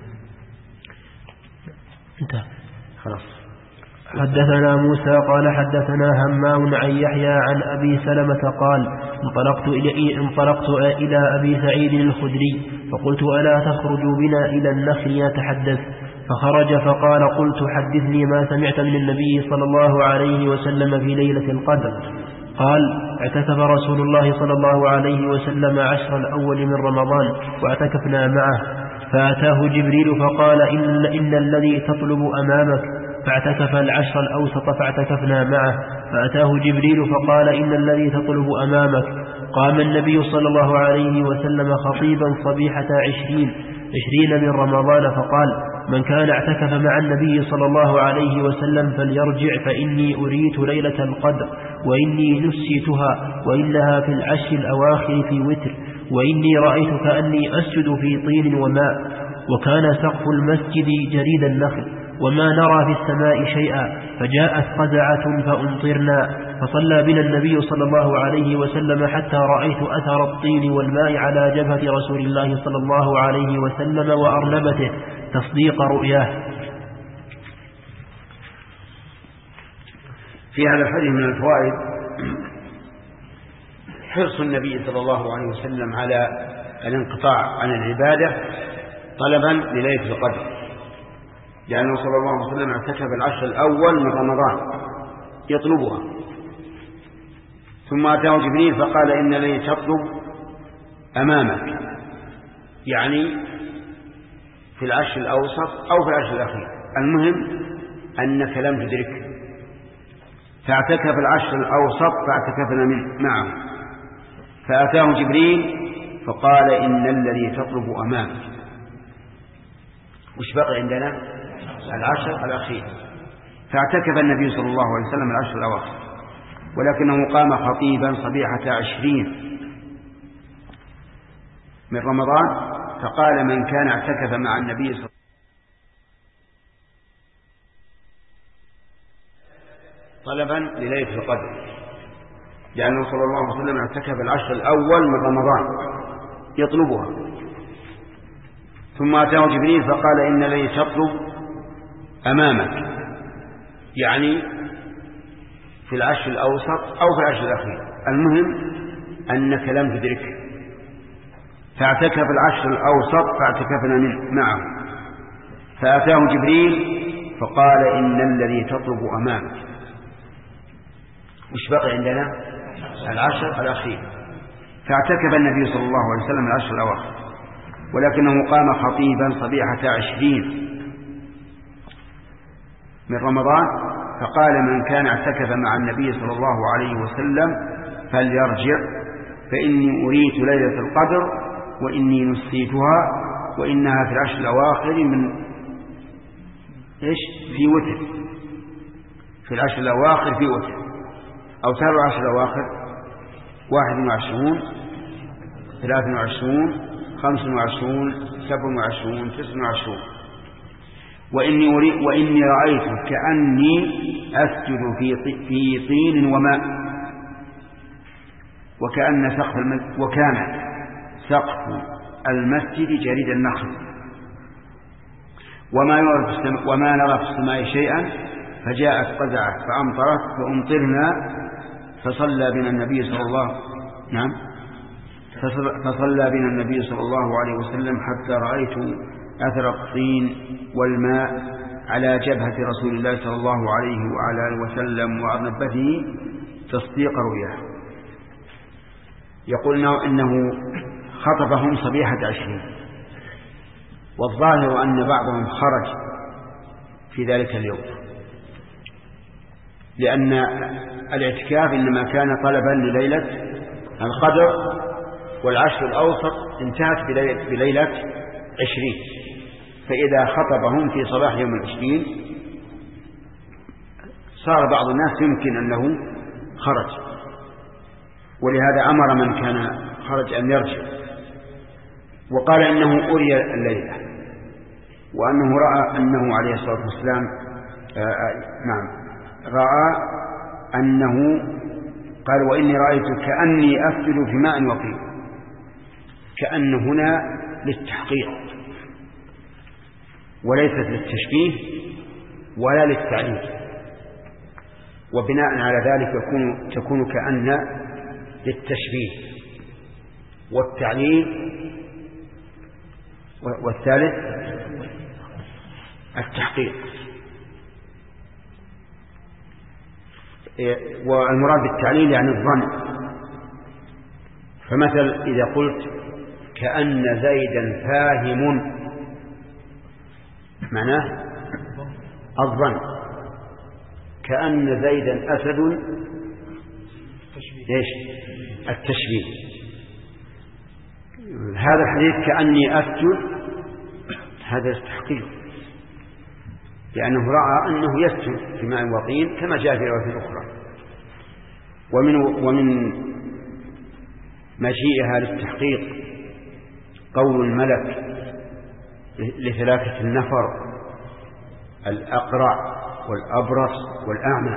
انتهى خلاص. حدثنا موسى قال حدثنا همام عن يحيى عن أبي سلمة قال انطلقت إلى أبي سعيد الخدري فقلت ألا تخرج بنا إلى النخل نتحدث؟ فخرج فقال قلت حدثني ما سمعت من النبي صلى الله عليه وسلم في ليلة القدر. قال اعتكف رسول الله صلى الله عليه وسلم 10 الأول من رمضان واعتكفنا معه، فأتاه جبريل فقال إن الذي تطلب أمامك، فاعتكف 10 الأوسط فاعتكفنا معه، فأتاه جبريل فقال إن الذي تطلب أمامك. قام النبي صلى الله عليه وسلم خطيبا صبيحة 20 من رمضان فقال من كان اعتكف مع النبي صلى الله عليه وسلم فليرجع، فإني أريت ليلة القدر وإني نسيتها وإنها في 10 الأواخر في وتر، وإني رأيت كأني أسجد في طين وماء، وكان سقف المسجد جريد النخل، وما نرى في السماء شيئا، فجاءت قزعة فأمطرنا، فصلى بنا النبي صلى الله عليه وسلم حتى رأيت أثر الطين والماء على جبهة رسول الله صلى الله عليه وسلم وأرنبته تصديق رؤياه. في هذا الحديث من الفوائد حرص النبي صلى الله عليه وسلم على الانقطاع عن العبادة طلبا لليلة القدر، لأنه صلى الله عليه وسلم اعتكف 10 الأول من رمضان يطلبها، ثم أتاه جبريل فقال إن الذي تطلب أمامك، يعني في 10 الأوسط أو في 10 الأخير، المهم أنك لم تدركه، فاعتكف 10 الأوسط فاعتكفنا معه، فأتاه جبريل فقال إن الذي تطلب أمامك. وش بقي عندنا 10 الأخير، فاعتكف النبي صلى الله عليه وسلم 10 الأواخر، ولكنه قام خطيبا صبيحة 20 من رمضان فقال من كان اعتكف مع النبي صلى الله عليه وسلم طلبا لليلة القدر، لأنه صلى الله عليه وسلم اعتكف 10 الأول من رمضان يطلبها، ثم أتاه جبريل فقال إن الذي تطلب أمامك، يعني في 10 الأوسط أو في 10 الأخير، المهم أنك لم تدركه، فاعتكف 10 الأوسط فاعتكفنا معه، فأتاه جبريل فقال إن الذي تطلب أمامك. وش بقي عندنا 10 الأخير، فاعتكف النبي صلى الله عليه وسلم 10 الأواخر، ولكنه قام خطيبا صبيحة 20 من رمضان فقال من كان اعتكف مع النبي صلى الله عليه وسلم فليرجع، فإني أريت ليلة القدر وإني نسيتها وإنها في 10 الأواخر من في وتر، في 10 الأواخر في وتر، أو 10 الأواخر 21 23 25 27 29 وإني رأيت كأني أسجد في طين وماء، وكان سقف المسجد جريد النخل، وما نرى في السماء شيئا، فجاءت قزعة فأمطرت فأمطرنا، فصلى بنا النبي صلى الله عليه وسلم حتى رأيت أثر الطين والماء على جبهة رسول الله صلى الله عليه وعلى آله وسلم وأرنبته تصديق رؤياه. يقولنا إنه خطبهم صبيحة 20 والظاهر أن بعضهم خرج في ذلك اليوم، لأن الاعتكاف إنما كان طلبا لليلة القدر، والعشر الأوسط انتهت بليلة 20، فإذا خطبهم في صباح يوم 20 صار بعض الناس يمكن أنه خرج، ولهذا أمر من كان خرج أن يرجع، وقال إنه أري الليلة، وأنه رأى أنه عليه الصلاة والسلام رأى أنه قال وإني رأيت كأني أسجد في ماء وطين، كأن هنا للتحقيق وليست للتشبيه ولا للتعليل، وبناء على ذلك تكون كأن للتشبيه والتعليل، والثالث التحقيق. والمراد بالتعليل يعني الظن، فمثل إذا قلت كأن زيدا فاهم معناه الظن، كأن زيدا أسد التشبيه. هذا الحديث كأني أسجد هذا التحقيق، لأنه رأى أنه يسجد في ماء وطين كما جاء في رواية أخرى. ومن مجيئها للتحقيق قول الملك لثلاثة النفر الأقرع والأبرص والأعمى،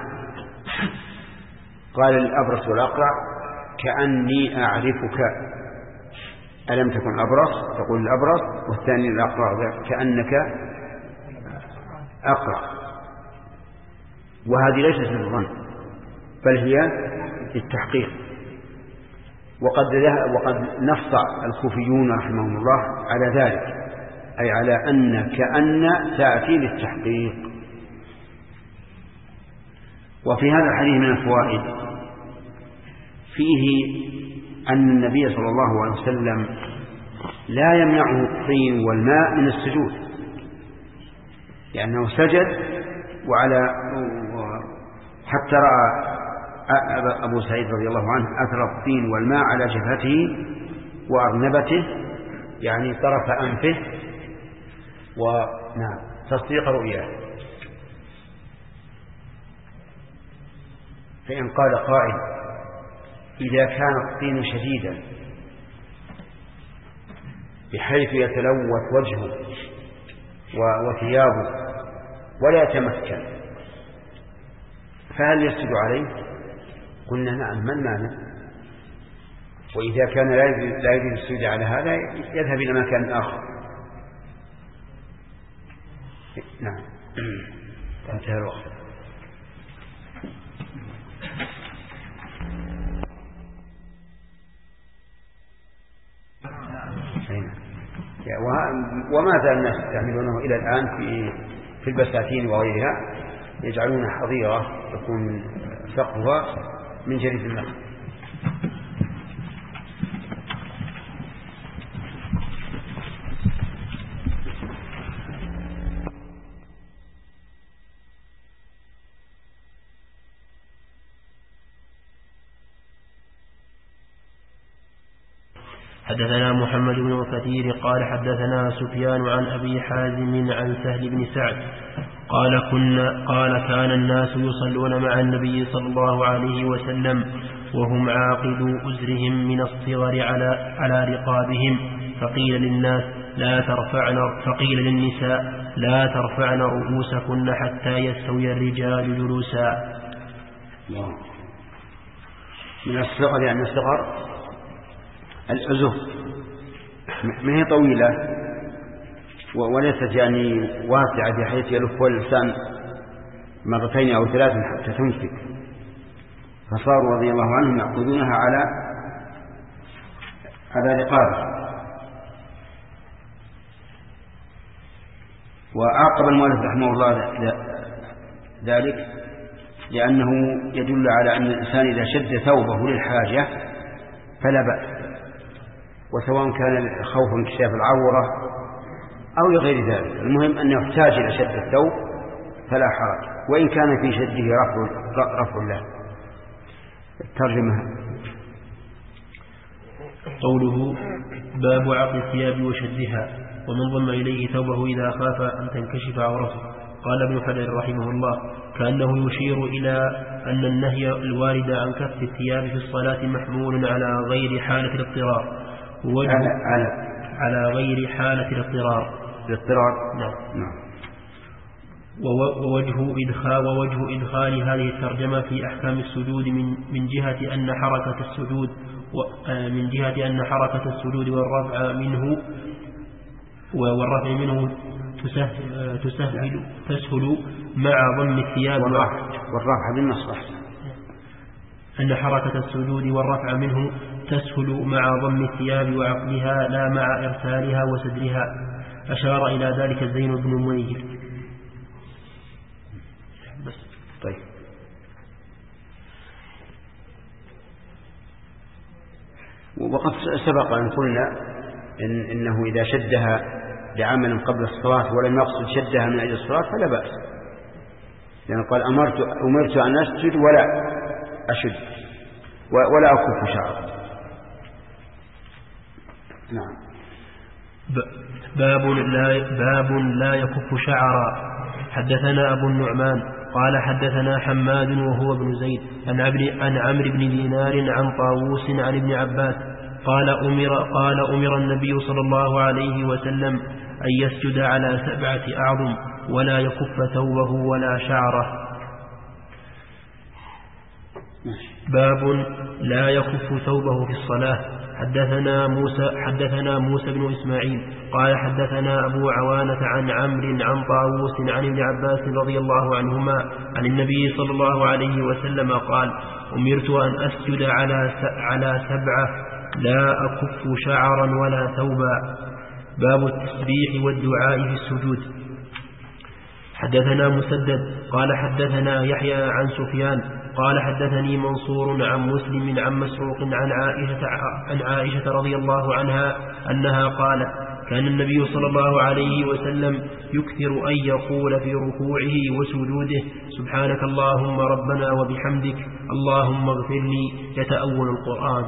قال الأبرص والأقرع كأني أعرفك، ألم تكن أبرص؟ تقول الأبرص، والثاني الأقرع كأنك أقرع. وهذه ليست للظن بل هي للتحقيق. وقد نص الكوفيون رحمهم الله على ذلك، أي على أن كأن تأتي للتحقيق. وفي هذا الحديث من الفوائد فيه أن النبي صلى الله عليه وسلم لا يمنعه الطين والماء من السجود، لأنه سجد حتى رأى أبو سعيد رضي الله عنه أثر الطين والماء على جبهته وأرنبته، يعني طرف أنفه، تصديق رؤياه. فإن قال قائل إذا كان الطين شديدا بحيث يتلوث وجهه وثيابه ولا يتمكن، فهل يسجد عليه؟ قلنا نعم، من مانع؟ وإذا كان لا يجوز السجود على هذا يذهب إلى مكان آخر. نعم. انتهى الوقت. وما زال الناس يستعملونه إلى الآن في البساتين وغيرها، يجعلون حظيرة يكون سقفها من جريد النخل. حدثنا محمد بن كثير قال حدثنا سفيان عن أبي حازم عن سهل بن سعد قال كان الناس يصلون مع النبي صلى الله عليه وسلم وهم عاقدو أزرهم من الصغر على رقابهم، فقيل للنساء لا ترفعن رؤوسكن حتى يستوي الرجال جلوسا. من الصغر يعني الصغر الأزر ما هي طويلة وليست يعني واسعة بحيث يلف الإنسان مرتين أو ثلاث حتى تمسك، فصاروا رضي الله عنهم يأخذونها على رقابه. وعاقب المؤلف رحمه الله ذلك لأنه يدل على أن الإنسان إذا شد ثوبه للحاجة فلا بأس، وسواء كان خوف انكشاف العورة أو لغير ذلك. المهم أنه يحتاج إلى شد الثوب فلا حرج، وإن كان في شده رفع له. الترجمة. قوله باب عقد الثياب وشدها ومن ضم إليه ثوبه إذا خاف أن تنكشف عورته. قال ابن حجر رحمه الله كأنه يشير إلى أن النهي الوارد عن كف الثياب في الصلاة محمول على غير حالة الاضطرار على غير حالة الاضطرار. نعم. ووجه إدخال هذه الترجمة في أحكام السجود من جهة أن حركة السجود والرفع منه تسهل مع ضم الثياب والرفع بالنص أحسن. أن حركة السجود والرفع منه تسهل مع ضم الثياب وعقدها لا مع إرسالها وسدرها. أشار إلى ذلك الزين بن منير. طيب. وقد سبق أن قلنا إنه إذا شدها لعمل قبل الصلاة ولم يقصد شدها من أجل الصلاة فلا بأس، لأنه قال أمرت أن أسجد ولا أشد ولا أكف شعر. نعم. باب لا يكف شعرا. حدثنا أبو النعمان قال حدثنا حماد وهو ابن زيد عن عمرو بن دينار عن طاووس عن ابن عباس قال أمر النبي صلى الله عليه وسلم أن يسجد على 7 أعظم ولا يكف ثوبه ولا شعره. باب لا يكف ثوبه في الصلاة. حدثنا موسى بن إسماعيل قال حدثنا أبو عوانة عن عمرو عن طاووس عن ابن عباس رضي الله عنهما عن النبي صلى الله عليه وسلم قال أمرت أن أسجد على 7 لا أكف شعرا ولا ثوبا. باب التسبيح والدعاء في السجود. حدثنا مسدد قال حدثنا يحيى عن سفيان قال حدثني منصور عن مسلم عن مسروق عن عائشة رضي الله عنها أنها قالت كان النبي صلى الله عليه وسلم يكثر أن يقول في ركوعه وسجوده سبحانك اللهم ربنا وبحمدك اللهم اغفر لي، يتأول القرآن.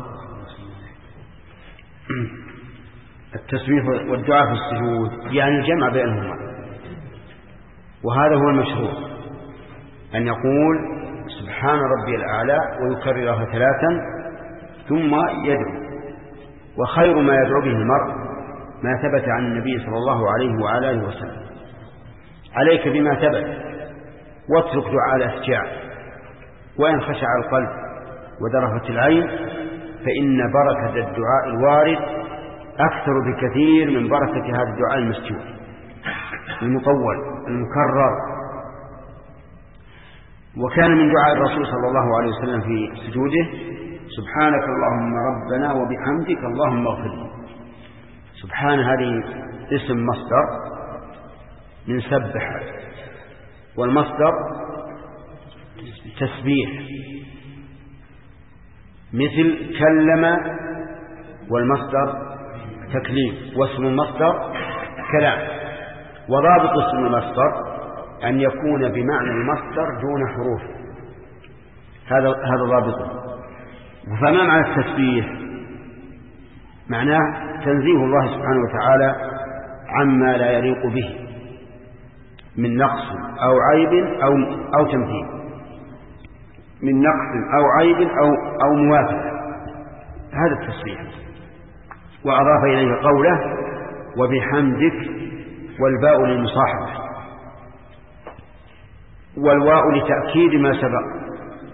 التسبيح والدعاء في السجود يعني الجمع بينهما، وهذا هو المشروع، أن يقول سبحان ربي الأعلى ويكررها 3 ثم يدعو. وخير ما يدعو به المرء ما ثبت عن النبي صلى الله عليه وآله وسلم. عليك بما ثبت واترك دعاء الأشجاع، وإن خشع القلب ودرفت العين فإن بركة الدعاء الوارد أكثر بكثير من بركة هذا الدعاء المسجود المطول المكرر. وكان من دعاء الرسول صلى الله عليه وسلم في سجوده سبحانك اللهم ربنا وبحمدك اللهم اغفر لي. سبحان هذه اسم مصدر من سبح، والمصدر تسبيح مثل كلم، والمصدر تكليم، واسم المصدر كلام. وضابط اسم المصدر أن يكون بمعنى المصدر دون حروف، هذا ضابطه. فما معنى التسبيح؟ معناه تنزيه الله سبحانه وتعالى عما لا يليق به من نقص أو عيب أو تمثيل، من نقص أو عيب أو موافقة، هذا التسبيح. وأضاف إليه قوله وبحمدك، والباء للمصاحبة، والواء لتأكيد ما سبق،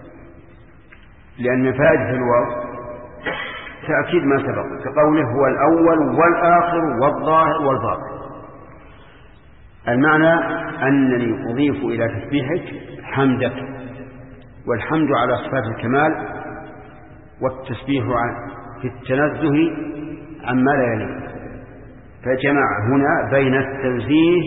لأن فائدة الواو تأكيد ما سبق، كقوله هو الأول والآخر والظاهر والباطن. المعنى أنني أضيف إلى تسبيحك حمدك، والحمد على صفات الكمال، والتسبيح في التنزه عما لا يليق. فجمع هنا بين التنزيه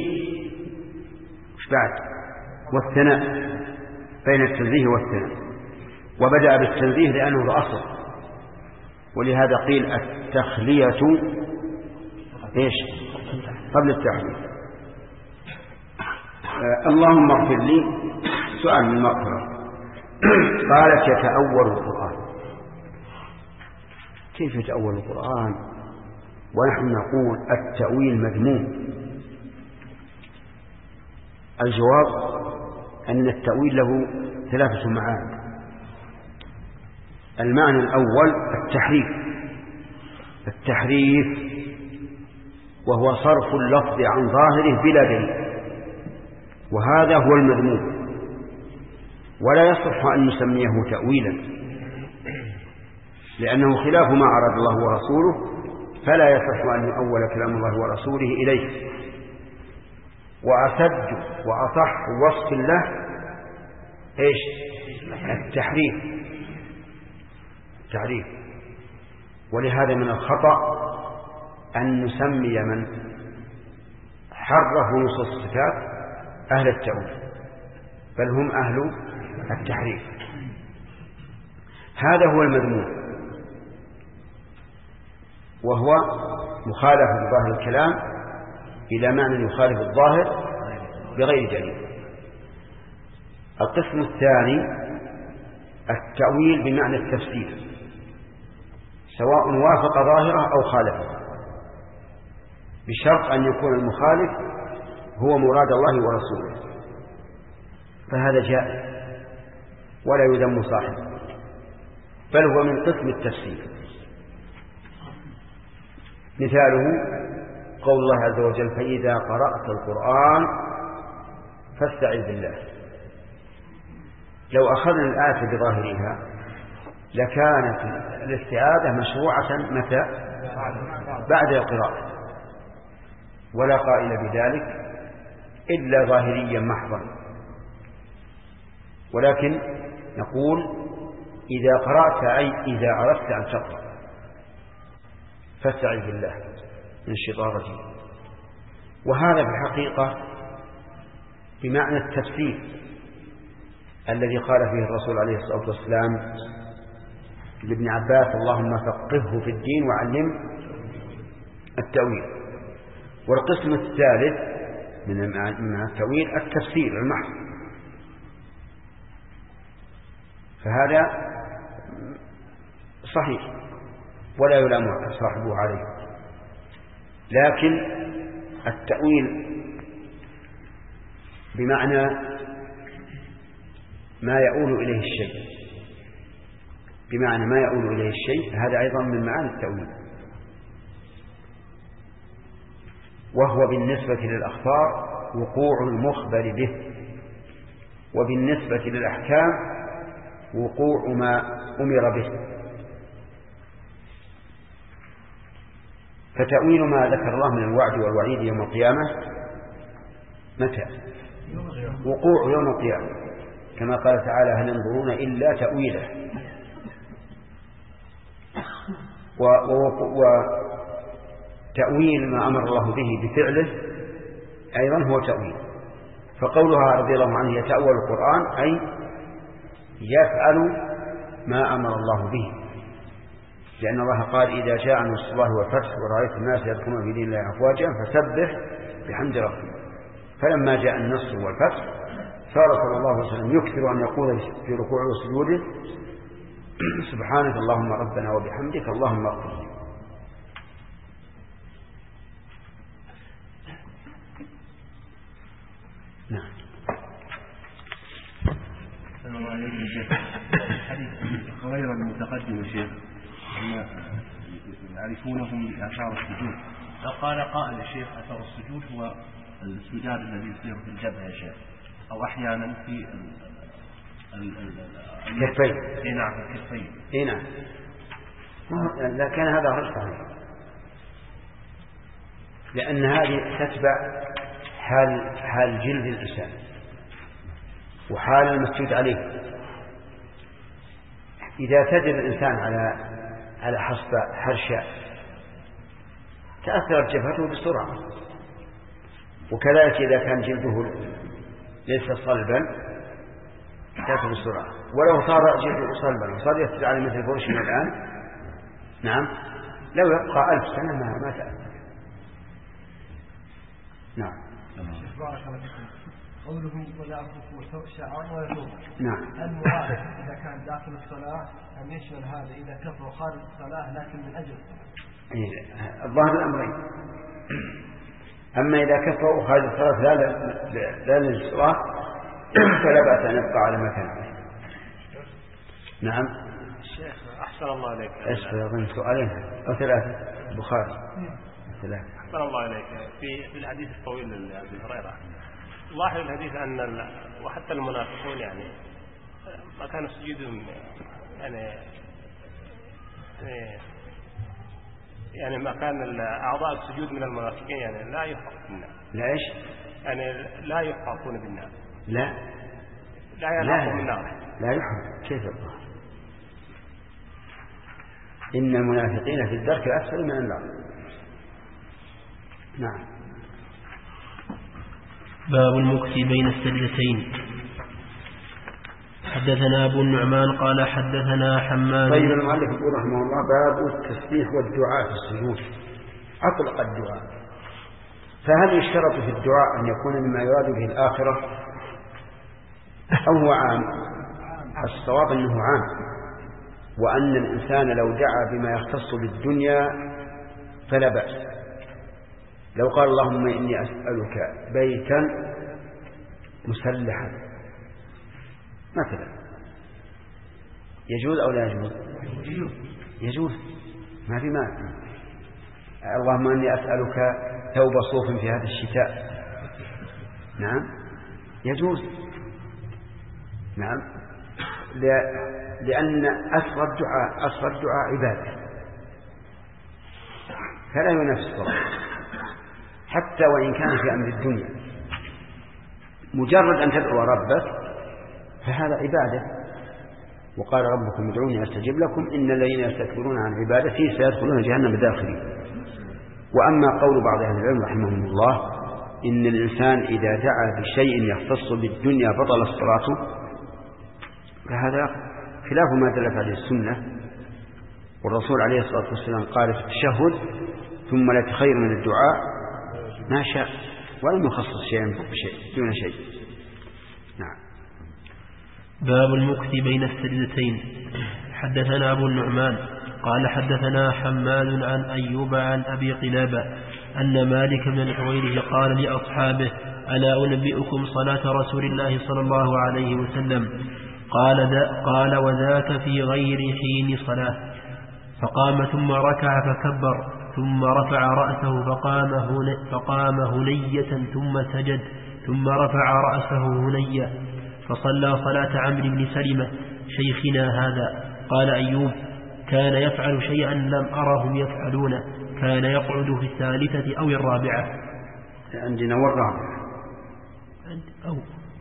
والثناء، بين التنزيه والثناء، وبدأ بالتنزيه لأنه الأصل، ولهذا قيل التخلية قبل التحريف. اللهم اغفر لي، سؤال من المغفرة. قالت يتأول القرآن. كيف يتأول القرآن ونحن نقول التأويل مذموم؟ الجواب أن التأويل له 3 معاني. المعنى الأول التحريف وهو صرف اللفظ عن ظاهره بلا دليل، وهذا هو المذموم، ولا يصح أن نسميه تأويلا لأنه خلاف ما أراد الله ورسوله، فلا يصح أن يؤول كلام الله ورسوله إليه. وأسد وأصح وصف له إيش؟ التحريف. ولهذا من الخطأ أن نسمي من حرف نصوص الصفات أهل التأويل، بل هم أهل التحريف. هذا هو المذموم، وهو مخالفة ظاهر الكلام إلى معنى يخالف الظاهر بغير دليل. القسم الثاني التأويل بمعنى التفسير، سواء وافق ظاهره أو خالفه، بشرط أن يكون المخالف هو مراد الله ورسوله، فهذا جائز ولا يذم صاحبه، بل هو من قسم التفسير. مثاله قول الله عز وجل: فإذا قرأت القرآن فاستعذ بالله. لو أخذنا الآية بظاهرها لكانت الاستعاذة مشروعة متى؟ بعد القراءة، ولا قائل بذلك إلا ظاهريا محضا، ولكن نقول إذا قرأت أي إذا أردت أن تقرأ فاستعذ بالله من الشيطان الرجيم. وهذا في الحقيقة بمعنى التفسير الذي قال فيه الرسول عليه الصلاة والسلام لابن عباس: اللهم فقهه في الدين وعلم التأويل. والقسم الثالث من التأويل التفسير المحض، فهذا صحيح ولا يلام صاحبه عليه. لكن التأويل بمعنى ما يؤول إليه الشيء، هذا أيضا من معاني التأويل، وهو بالنسبة للأخبار وقوع المخبر به، وبالنسبة للأحكام وقوع ما أمر به. فتأويل ما ذكر الله من الوعد والوعيد يوم القيامة متى؟ وقوع يوم القيامة، كما قال تعالى: هل ينظرون إلا تأويله. وتأويل ما أمر الله به بفعله أيضا هو تأويل. فقولها رضي الله عنه يتأول القرآن أي يفعل ما أمر الله به، لأن الله قال: إذا جاء نصر الله والفتح ورأيت الناس يدخلون في دين الله أفواجا فسبح بحمد ربك. فلما جاء النصر والفتح صار صلى الله عليه وسلم يكثر أن يقول في ركوعه وسجوده: سبحانك اللهم ربنا وبحمدك اللهم اغفر لي. نعم. السلام عليكم يا شيخ. الحديث غير المتقدم يا شيخ يعرفونهم بآثار السجود. لو قال قائل يا شيخ أثر السجود هو السجاد الذي يصير في الجبهة يا شيخ، أو أحيانا في الكفين. نعم الكفين. نعم. لكن هذا غير صحيح، لأن هذه تتبع حال جلد الإنسان وحال المسجود عليه. إذا سجد الإنسان على حصبة حرشة تأثرت جبهته بسرعة، وكذلك إذا كان جلده ليس صلبا تأثر بسرعة. ولو صار جلده صلبا وصار يسجد على مثل فرشنا الآن، نعم، لو يبقى 1000 سنة ما تأثر. نعم. بارك الله فيكم. قولهم ولا أكفوا شعار ولا توبة. نعم. المراد إذا كان داخل الصلاة أن يشمل هذا إذا كفروا خارج الصلاة لكن من أجل الظاهر الأمرين. أما إذا كفروا خارج الصلاة لا للصلاة فلا بأس أن يبقى على مكانه. نعم. الشيخ أحسن الله عليك. أظن سؤالين أو ثلاثة. البخاري ثلاثة. أحسن الله عليك. في الحديث الطويل لأبي هريرة لاحظ الحديث أن وحتى المنافقون يعني ما كانوا سجودهم يعني ما كان أعضاء السجود من المنافقين يعني لا يحرقون بالنار. لا إيش؟ يعني لا يحرقون بالنار. لا يحرقون بالنار. لا يحرق. كيف الله؟ إن المنافقين في الدرك الأسفل من النار. نعم. باب المكث بين السجدتين. حدثنا أبو النعمان قال حدثنا حماد. طيب المؤلف يقول رحمه الله باب التسبيح والدعاء في السجود. أطلق الدعاء، فهل يشترط في الدعاء أن يكون مما يراد به الآخرة أو هو عام؟ الصواب أنه عام، وأن الإنسان لو دعا بما يختص بالدنيا فلا بأس. لو قال اللهم إني أسألك بيتا مسلحا مثلا يجوز أو لا يجوز؟ يجوز، ما في مانع. اللهم إني أسألك ثوب صوف في هذا الشتاء، نعم يجوز، نعم، لأن أصغر الدعاء عبادة فلا ينافي الصلاة حتى وإن كان في أمر الدنيا. مجرد أن تدعو ربك فهذا عبادة، وقال ربكم ادعوني أستجب لكم إن الذين يستكبرون عن عبادتي سيدخلون جهنم داخلين. وأما قول بعض أهل العلم رحمهم الله إن الإنسان إذا دعا بشيء يختص بالدنيا بطل الصلاة، فهذا خلاف ما دلت عليه السنة، والرسول عليه الصلاة والسلام قال في التشهد ثم لا تخير من الدعاء ما شاء، ولم يخصص شيئا دون شيء. نعم. باب المكث بين السجدتين. حدثنا أبو النعمان قال حدثنا حماد عن أيوب عن أبي قلابة أن مالك بن الحويرث قال لأصحابه ألا أنبئكم صلاة رسول الله صلى الله عليه وسلم؟ قال وذاك في غير حين صلاة. فقام ثم ركع فكبر ثم رفع رأسه فقام هنية ثم سجد ثم رفع رأسه هنية فصلى صلاة عمرو بن سلمة شيخنا هذا. قال أيوب كان يفعل شيئا لم أرهم يفعلونه، كان يقعد في الثالثة أو الرابعة. عندنا والرابعة أو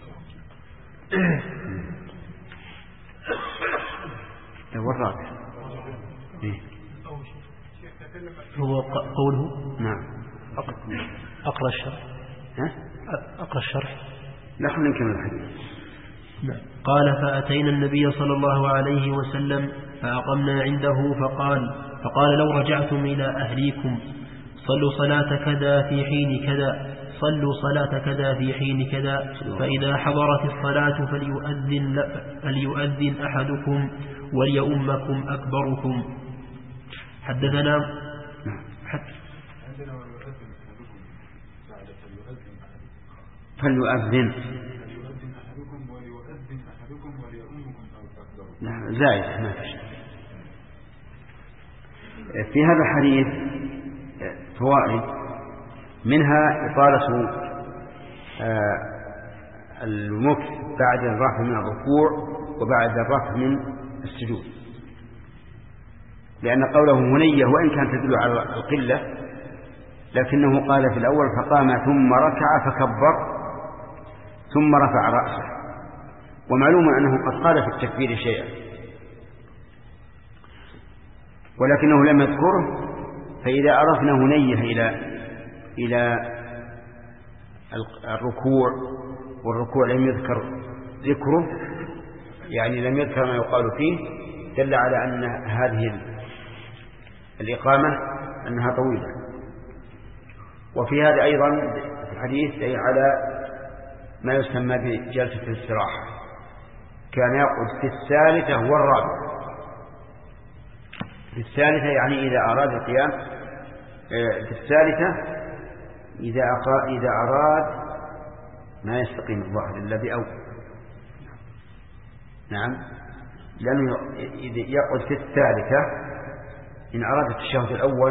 والرابعة هو قوله. نعم. أقرأ الشرح. أقرأ الشرح. لا خلينا نكمل الحديث. نعم. قال فأتينا النبي صلى الله عليه وسلم فأقمنا عنده فقال لو رجعتم إلى أهليكم صلوا صلاة كذا في حين كذا، صلوا صلاة كذا في حين كذا، فإذا حضرت الصلاة فليؤذن أحدكم وليؤمكم أكبركم. حدثنا فليؤذن زائد ما فيش. في هذا الحديث فوائد، منها إطالة المكث بعد الرفع من الركوع وبعد الرفع من السجود، لأن قوله هنية وإن كانت تدل على القلة لكنه قال في الأول فقام ثم ركع فكبر ثم رفع رأسه، ومعلوم أنه قد قال في التكبير شيئا ولكنه لم يذكره. فإذا أردنا هنيه إلى الركوع والركوع لم يذكر ذكره، يعني لم يذكر ما يقال فيه، دل على أن هذه الإقامة أنها طويلة. وفي هذا أيضا في الحديث أي على ما يسمى بجلسة الاستراحة. كان يقعد في الثالثة والرابعة. في الثالثة يعني إذا أراد القيام، في الثالثة إذا أراد ما يستقيم الظاهر إلا بأول. نعم، لأنه يقعد في الثالثة إن أراد التشهد الأول،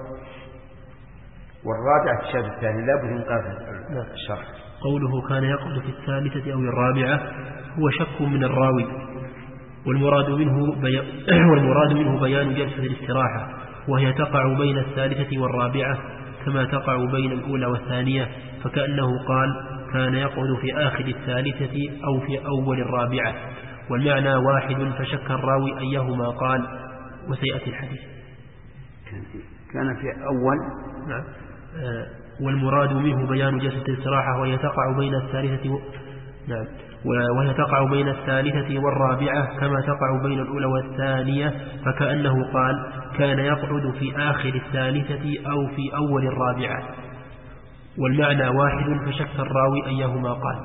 والرابعة التشهد الثاني، لا بد من قراءة الشرح. قوله كان يقعد في الثالثة أو الرابعة هو شك من الراوي، والمراد منه بيان جلسة الاستراحة، وهي تقع بين الثالثة والرابعة كما تقع بين الأولى والثانية، فكأنه قال كان يقعد في آخر الثالثة أو في أول الرابعة، والمعنى واحد، فشك الراوي أيهما قال، وسيأتي الحديث. كان في أول. نعم. والمراد منه بيان جلسة الاستراحة وهي تقع بين الثالثة نعم، وهي تقع بين الثالثة والرابعة كما تقع بين الأولى والثانية، فكأنه قال كان يقعد في آخر الثالثة أو في أول الرابعة، والمعنى واحد، فشك الراوي أيهما قال.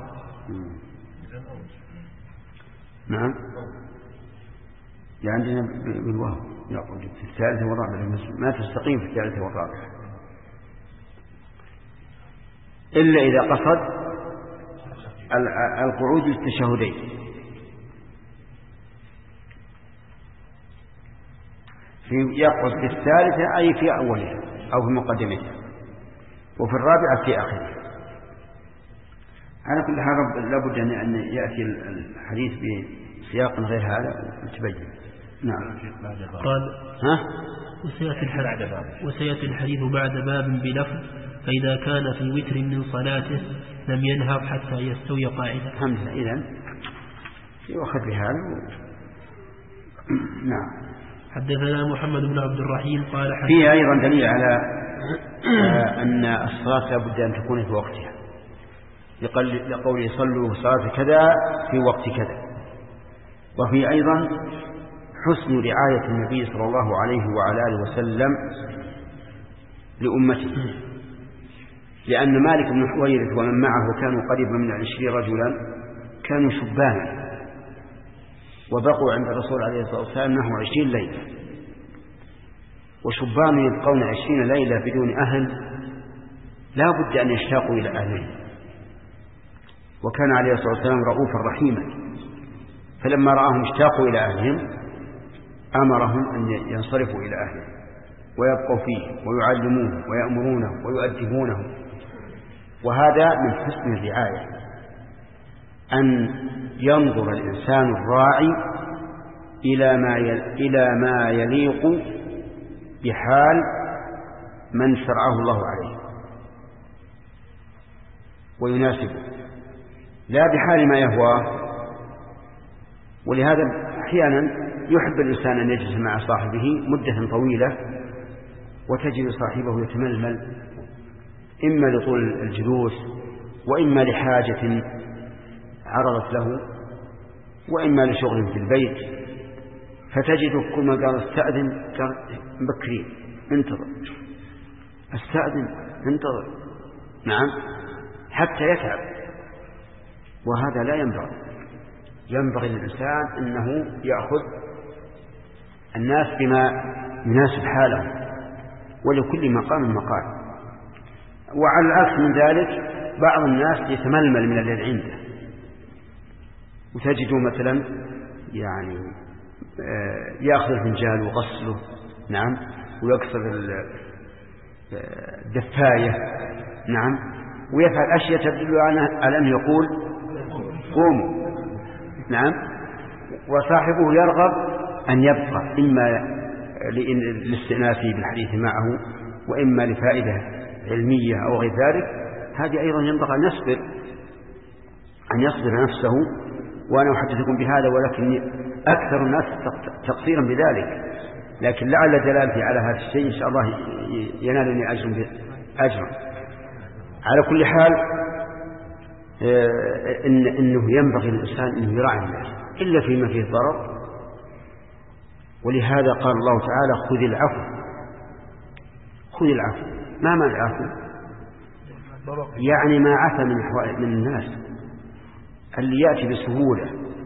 نعم، عندنا بالواو يقعد في الثالثة والرابعة، ما تستقيم في الثالثة والرابعة إلا إذا قصد القعود للتشهدين. يقعد في الثالثة أي في أولها أو في مقدمتها، وفي الرابعة في آخرها. على كل حال لابد أن يأتي الحديث بسياق غير هذا وتبين. نعم. قال وسيأتي الحديث بعد باب بلفظ فإذا كان في وتر من صلاته لم ينهض حتى يستوي قاعدا. حمزة إذن يؤخذ بهذا. نعم. حدثنا محمد بن عبد الرحيم قال فيه أيضا دليل على أن الصلاة لابد أن تكون في وقتها، لقوله صلوا صلاة كذا في وقت كذا. وفيه أيضا حسن رعاية النبي صلى الله عليه وعلى آله وسلم لأمته، لأن مالك بن حويرث ومن معه كانوا قريبا من 20 رجلا، كانوا شبانا وبقوا عند الرسول عليه الصلاة والسلام نحو 20 ليلة، وشبان يبقون 20 ليلة بدون أهل لا بد أن يشتاقوا إلى أهلهم. وكان عليه الصلاة والسلام رؤوفا رحيما، فلما رآهم اشتاقوا إلى أهلهم أمرهم أن ينصرفوا إلى أهلهم ويبقوا فيه ويعلموه ويأمرونه ويؤدبونه. وهذا من حسن الرعاية، أن ينظر الإنسان الراعي إلى ما يليق بحال من شرعه الله عليه ويناسبه، لا بحال ما يهواه. ولهذا أحيانا يحب الإنسان أن يجلس مع صاحبه مدة طويلة وتجد صاحبه يتململ، إما لطول الجلوس وإما لحاجة عرضت له وإما لشغل في البيت، فتجد كل ما قال استأذن بكري انتظر، استأذن انتظر، نعم، حتى يتعب. وهذا لا ينبغي للإنسان أنه يأخذ الناس بما يناسب حالهم، ولكل مقام مقال. وعلى العكس من ذلك بعض الناس يتململ من الذي عنده، وتجده مثلا يعني يأخذ الفنجال وغسله، نعم، ويكسر الدفاية، نعم، ويفعل أشياء تدل على أن يقول قوموا، نعم، وصاحبه يرغب أن يبقى إما لاستئناسه بالحديث معه وإما لفائدة علمية أو غير ذلك. هذه أيضا ينبغي أن يصبر نفسه. وأنا أحدثكم بهذا، ولكن أكثر الناس تقصيرا بذلك، لكن لعل دلالتي على هذا الشيء إن شاء الله ينالني أجرا. على كل حال إنه ينبغي للإنسان أنه يراعي الناس إلا فيما فيه ضرر. ولهذا قال الله تعالى خذ العفو. ما معنى العفو؟ يعني ما عفى من الناس اللي يأتي بسهولة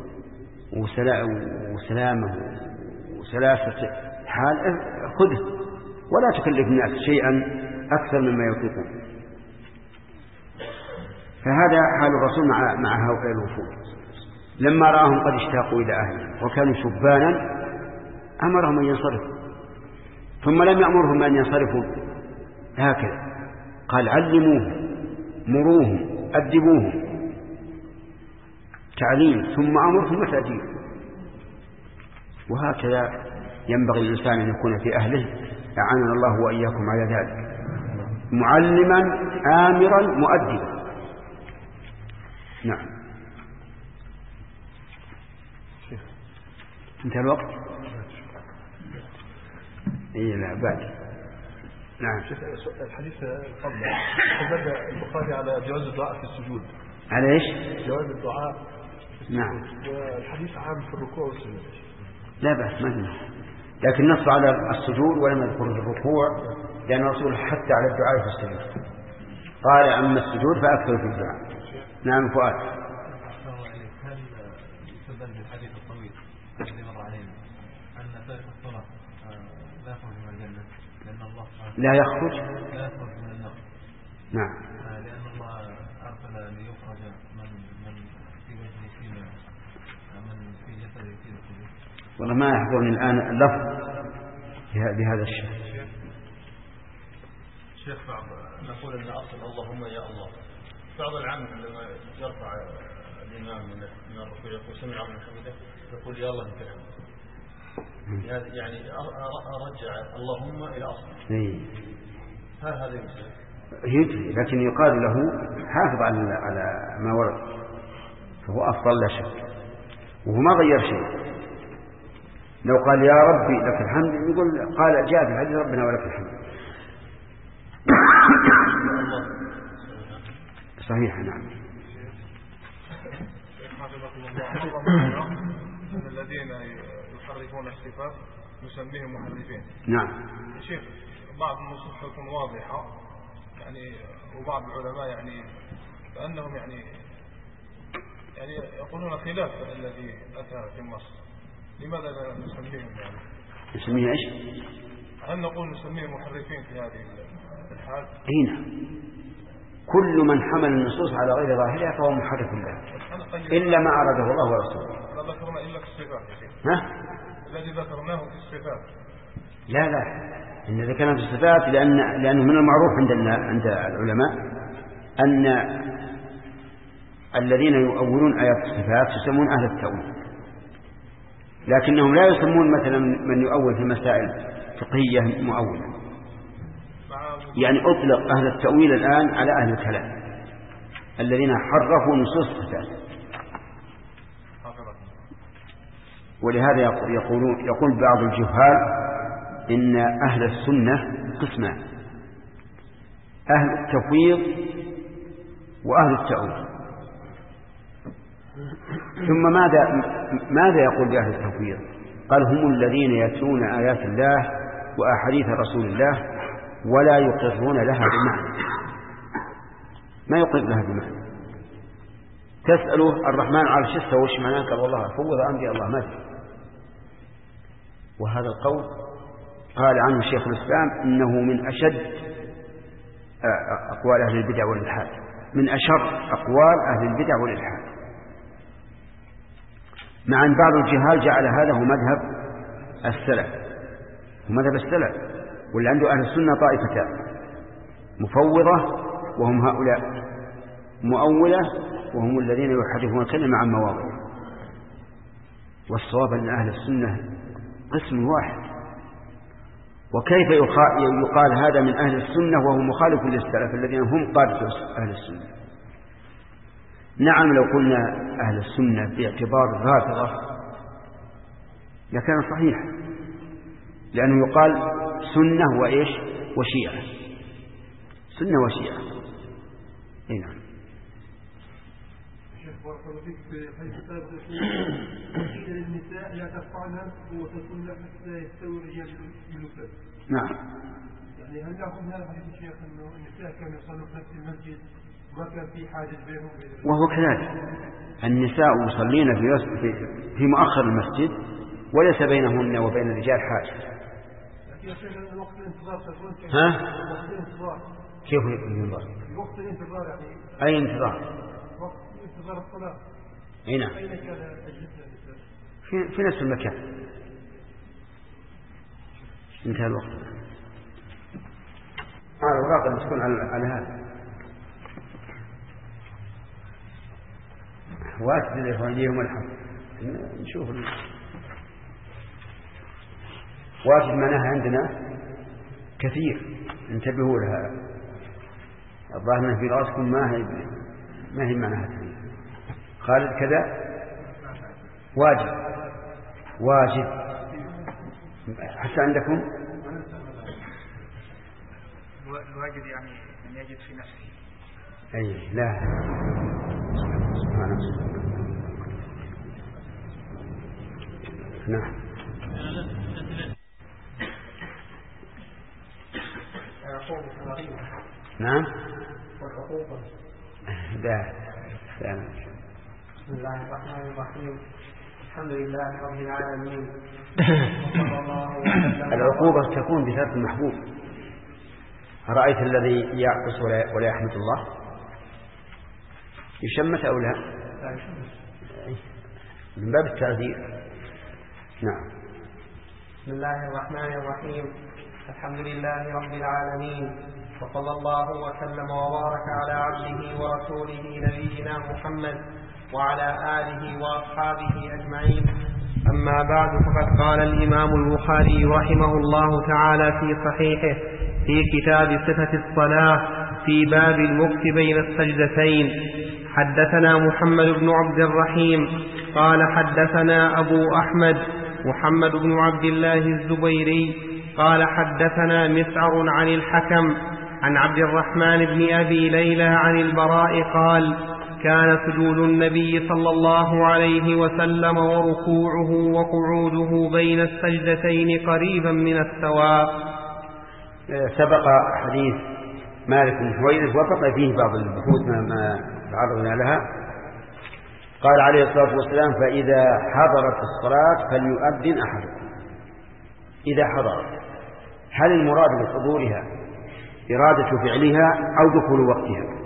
وسلامة وسلاسة حال خذه ولا تكلف الناس شيئا أكثر مما يطيقون. فهذا حال الرسول مع هؤلاء الوفود لما رآهم قد اشتاقوا إلى أهلهم وكانوا شبانا أمرهم أن ينصرفوا، ثم لم يأمرهم أن ينصرفوا هكذا، قال علموهم مروهم أدبوهم تعليم ثم أمرهم وتأديب. وهكذا ينبغي الإنسان أن يكون في أهله، أعاننا الله وإياكم على ذلك، معلما آمرا مؤدبا. نعم. انتهى الوقت. لا بعد. نعم. الحديث قبل بدأ البخاري على جواز الدعاء في السجود. على ايش؟ جواز الدعاء. نعم. والحديث عام في الركوع والسجود. لا بأس ما فيه، لكن نص على السجود ولم يذكر الركوع لأن الرسول حتى على الدعاء في السجود، قال أما السجود فأكثر في الدعاء. نعم فؤاد. هل يستدل بالحديث الطويل الذي مر علينا أن تارك الصلاة لا يخرج من الجنة لأن الله لا يخرج من النار؟ نعم. لأن الله أرسل ليخرج من في وجهه فيما من في جسده فيه. والله ما يحضرني الآن اللفظ بهذا الشيء. شيخ بعض نقول أن أصل اللهم يا الله، بعض العام عندما يرفع الإمام من الركوع يقول سمع الله حمده يقول يا الله لك الحمد، يعني أرجع اللهم إلى أصل. هل هذا يمكن؟ يجري، لكن يقال له حافظ على ما ورد، فهو أفضل لا شك، وهو ما غير شيء. لو قال يا ربي لك الحمد يقول قال جاء في الحديث ربنا ولك الحمد. صحيح. نعم. الذين يحرفون الصفات نسميهم محرفين. نعم. شيخ بعض النصوص تكون واضحة يعني، وبعض العلماء يعني كأنهم يعني يقولون خلاف الذي أتى في النص، لماذا لا نسميهم يعني؟ نسميه ايش؟ هل نقول نسميهم محرفين في هذه الحال؟ نعم. كل من حمل النصوص على غير ظاهرها فهو محرف لها إلا ما أراده الله ورسوله. لا ذكرنا إلا في الصفات. ها؟ الذي ذكرناه في الصفات. لا إن ذكرنا في الصفات لأنه من المعروف عند العلماء أن الذين يؤولون آيات الصفات يسمون أهل التأويل، لكنهم لا يسمون مثلا من يؤول في مسائل فقهية مؤولا. يعني أطلق أهل التأويل الآن على أهل الكلام الذين حرفوا نصوص الصفات. ولهذا يقول بعض الجهال إن أهل السنة قسمان: أهل التفويض وأهل التأويل. ثم ماذا يقول بأهل التفويض؟ قال هم الذين يتلون آيات الله وأحاديث رسول الله ولا يقرون لها بمعنى، ما يقر لها بمعنى. تسأله الرحمن على العرش استوى وش معناه؟ قال والله فوض أمري الله ما أدري. وهذا القول قال عنه شيخ الإسلام إنه من أشد أقوال أهل البدع والإلحاد، من أشر أقوال أهل البدع والإلحاد، مع أن بعض الجهال جعل هذا هو مذهب السلف، ومذهب السلف واللي عنده أهل السنة طائفتان: مفوضة وهم هؤلاء، مؤولة وهم الذين يحرفون الكلمة عن مواضعه. والصواب أن أهل السنة قسم واحد. وكيف يقال هذا من أهل السنة وهو مخالف للسلف الذين هم قادة أهل السنة؟ نعم لو قلنا أهل السنة باعتبار الرافضة لكان صحيح، لأنه يقال سنة وإيش وشيعة، سنة وشيعة. نعم. النساء لا ترفعن وتكون حتى يستوي الرجال بالنسبة. نعم. يعني هل يأخذ من هذا الحديث الشيخ أنه النساء كانوا يصلوا في نفس المسجد وما كان في حاجة بينهم؟ وهو كذلك، النساء يصلين في مؤخر المسجد وليس بينهن وبين الرجال حاجة. وقت الانتظار ها؟ كيف الانتظار؟ وقت الانتظار يعني أي انتظار؟ وقت انتظار الصلاة. أين؟ أين كان تجلسنا النساء؟ في نفس المكان. انتهى الوقت. الأوراق اللي تكون على هذا واسد الإخوانيهم والحمد نشوف واسد معناها عندنا كثير، انتبهوا لها. الظاهر في رأسكم ما هي معناها كثير. خالد كذا واجب حتى عندكم الواجب يعني أن يجد في نفسه. أي لا سبحان الله. نعم نعم لا. بسم الله الرحمن الرحيم. الحمد لله رب العالمين. العقوبة تكون بشرط المحبوب. أرأيت الذي يعقص ولا يحمد الله يشمت أو لا؟ من باب التعذير. نعم. بسم الله الرحمن الرحيم. الحمد لله رب العالمين، وصلى الله وسلم وبارك على عبده ورسوله نبينا محمد وعلى آله وأصحابه أجمعين. أما بعد، فقد قال الإمام البخاري رحمه الله تعالى في صحيحه في كتاب صفة الصلاة في باب المكث بين السجدتين: حدثنا محمد بن عبد الرحيم قال حدثنا أبو أحمد محمد بن عبد الله الزبيري قال حدثنا مسعر عن الحكم عن عبد الرحمن بن أبي ليلى عن البراء قال: كان سجود النبي صلى الله عليه وسلم وركوعه وقعوده بين السجدتين قريبا من السواء. سبق حديث مالك بن حويرث وبقي فيه بعض البحوث ما تعرضنا لها. قال عليه الصلاة والسلام: فإذا حضرت الصلاة فليؤذن أحدكم. إذا حضرت، هل المراد بحضورها إرادة فعلها أو دخول وقتها؟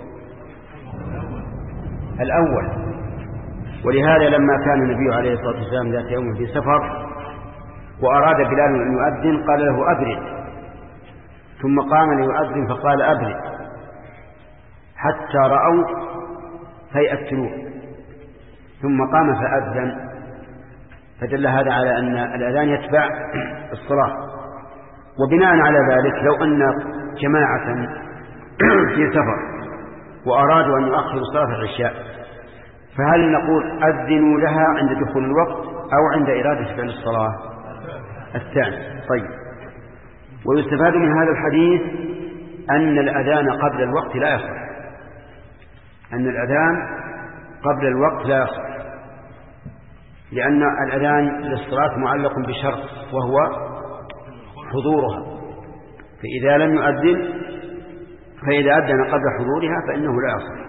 الأول. ولهذا لما كان النبي عليه الصلاة والسلام ذات يوم في سفر وأراد بلال أن يؤذن قال له: أبرد. ثم قام ليؤذن فقال: أبرد، حتى رأوا هيئة الطلوع، ثم قام فأذن. فدل هذا على أن الأذان يتبع الصلاة. وبناء على ذلك لو أن جماعة في سفر وأرادوا أن يؤخروا صلاة العشاء، فهل نقول أذنوا لها عند دخول الوقت أو عند إرادة فعل الصلاة؟ الثاني. طيب. ويستفاد من هذا الحديث أن الأذان قبل الوقت لا يصح، أن الأذان قبل الوقت لا يصح، لأن الأذان للصلاة معلق بشرط وهو حضورها، فإذا لم يؤذن فإذا أذن قبل حضورها فإنه لا يصح.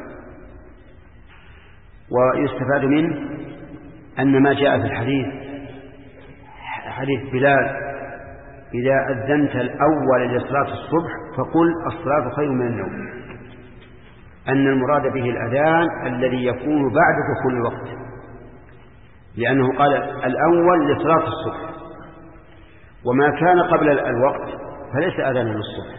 ويستفاد منه أن ما جاء في الحديث حديث بلال: إذا أذنت الأول لصلاة الصبح فقل الصلاة خير من النوم، أن المراد به الأذان الذي يكون بعد دخول الوقت، لأنه قال الأول لصلاة الصبح، وما كان قبل الوقت فليس أذانا للصبح،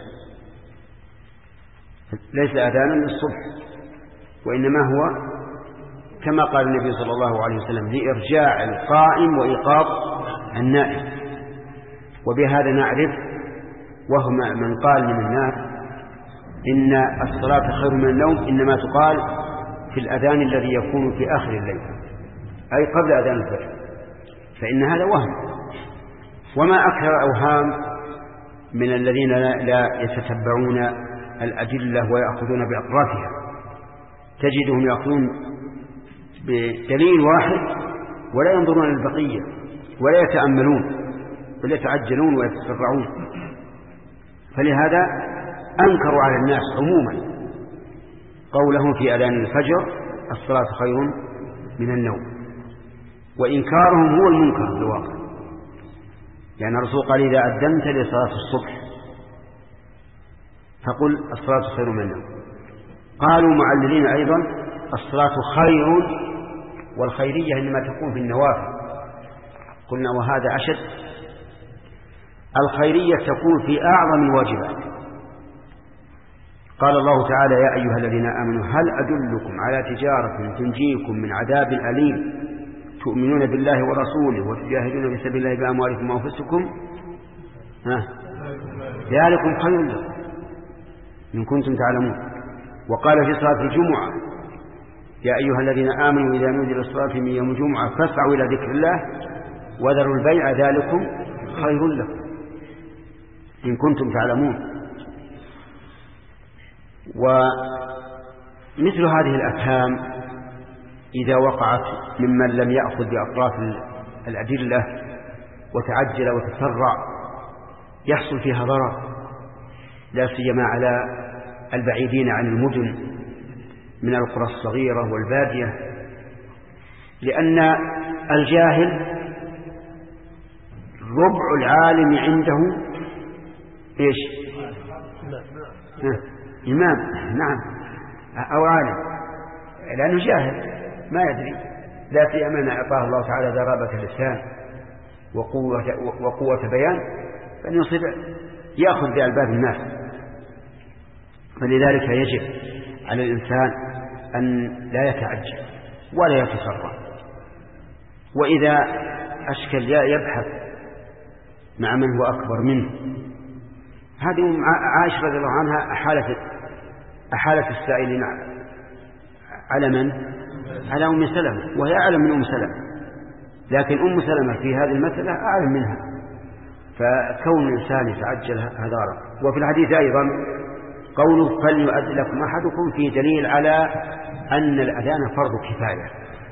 ليس أذانا للصبح، وإنما هو كما قال النبي صلى الله عليه وسلم: لإرجاع القائم وإيقاظ النائم. وبهذا نعرف وهم من قال من الناس إن الصلاة خير من النوم إنما تقال في الأذان الذي يكون في آخر الليل، أي قبل أذان الفجر، فإن هذا وهم. وما أكثر أوهام من الذين لا يتتبعون الأدلة ويأخذون بأطرافها، تجدهم يأخذون بدليل واحد ولا ينظرون للبقية ولا يتأملون بل يتعجلون ويتسرعون. فلهذا أنكروا على الناس عموما قولهم في أذان الفجر الصلاة خير من النوم، وإنكارهم هو المنكر في الواقع، يعني الرسول قال إذا أذنت لصلاة الصبح فقل الصلاة خير من النوم. قالوا معللين أيضا الصلاة خير، والخيرية إنما تكون في النوافل. قلنا وهذا أشد، الخيرية تكون في أعظم الواجبات. قال الله تعالى يا أيها الذين آمنوا هل أدلكم على تجارة تنجيكم من عذاب أليم تؤمنون بالله ورسوله وتجاهدون في سبيل الله بأموالكم وأنفسكم ذلكم خير لكم إن كنتم تعلمون. وقال في صلاة الجمعة يا أيها الذين آمنوا إذا نودي للصلاة من يوم الجمعة فاسعوا إلى ذكر الله وذروا البيع ذلكم خير لكم إن كنتم تعلمون. ومثل هذه الأفهام إذا وقعت ممن لم يأخذ بأطراف الأدلة وتعجل وتسرع يحصل فيها ضرر، لا سيما على البعيدين عن المدن من القرى الصغيرة والبادية، لأن الجاهل ربع العالم عنده إيش؟ إمام، نعم، أو عالم، لأنه جاهل ما يدري، لا سيما أن أعطاه الله تعالى ذرابة اللسان وقوة بيان فإن يصيب يأخذ بألباب الناس. فلذلك يجب على الإنسان أن لا يتعجل ولا يتسرع، وإذا أشكل يبحث مع من هو أكبر منه. هذه عائشة رضي الله عنها أحالت السائلين على من؟ على أم سلمة، وهي أعلم من أم سلمة، لكن أم سلمة في هذه المسألة أعلم منها، فكون الإنسان يتعجل هذا غلط. وفي الحديث أيضا قوله فليؤذن لكم أحدكم في دليل على أن الأذان فرض كفاية،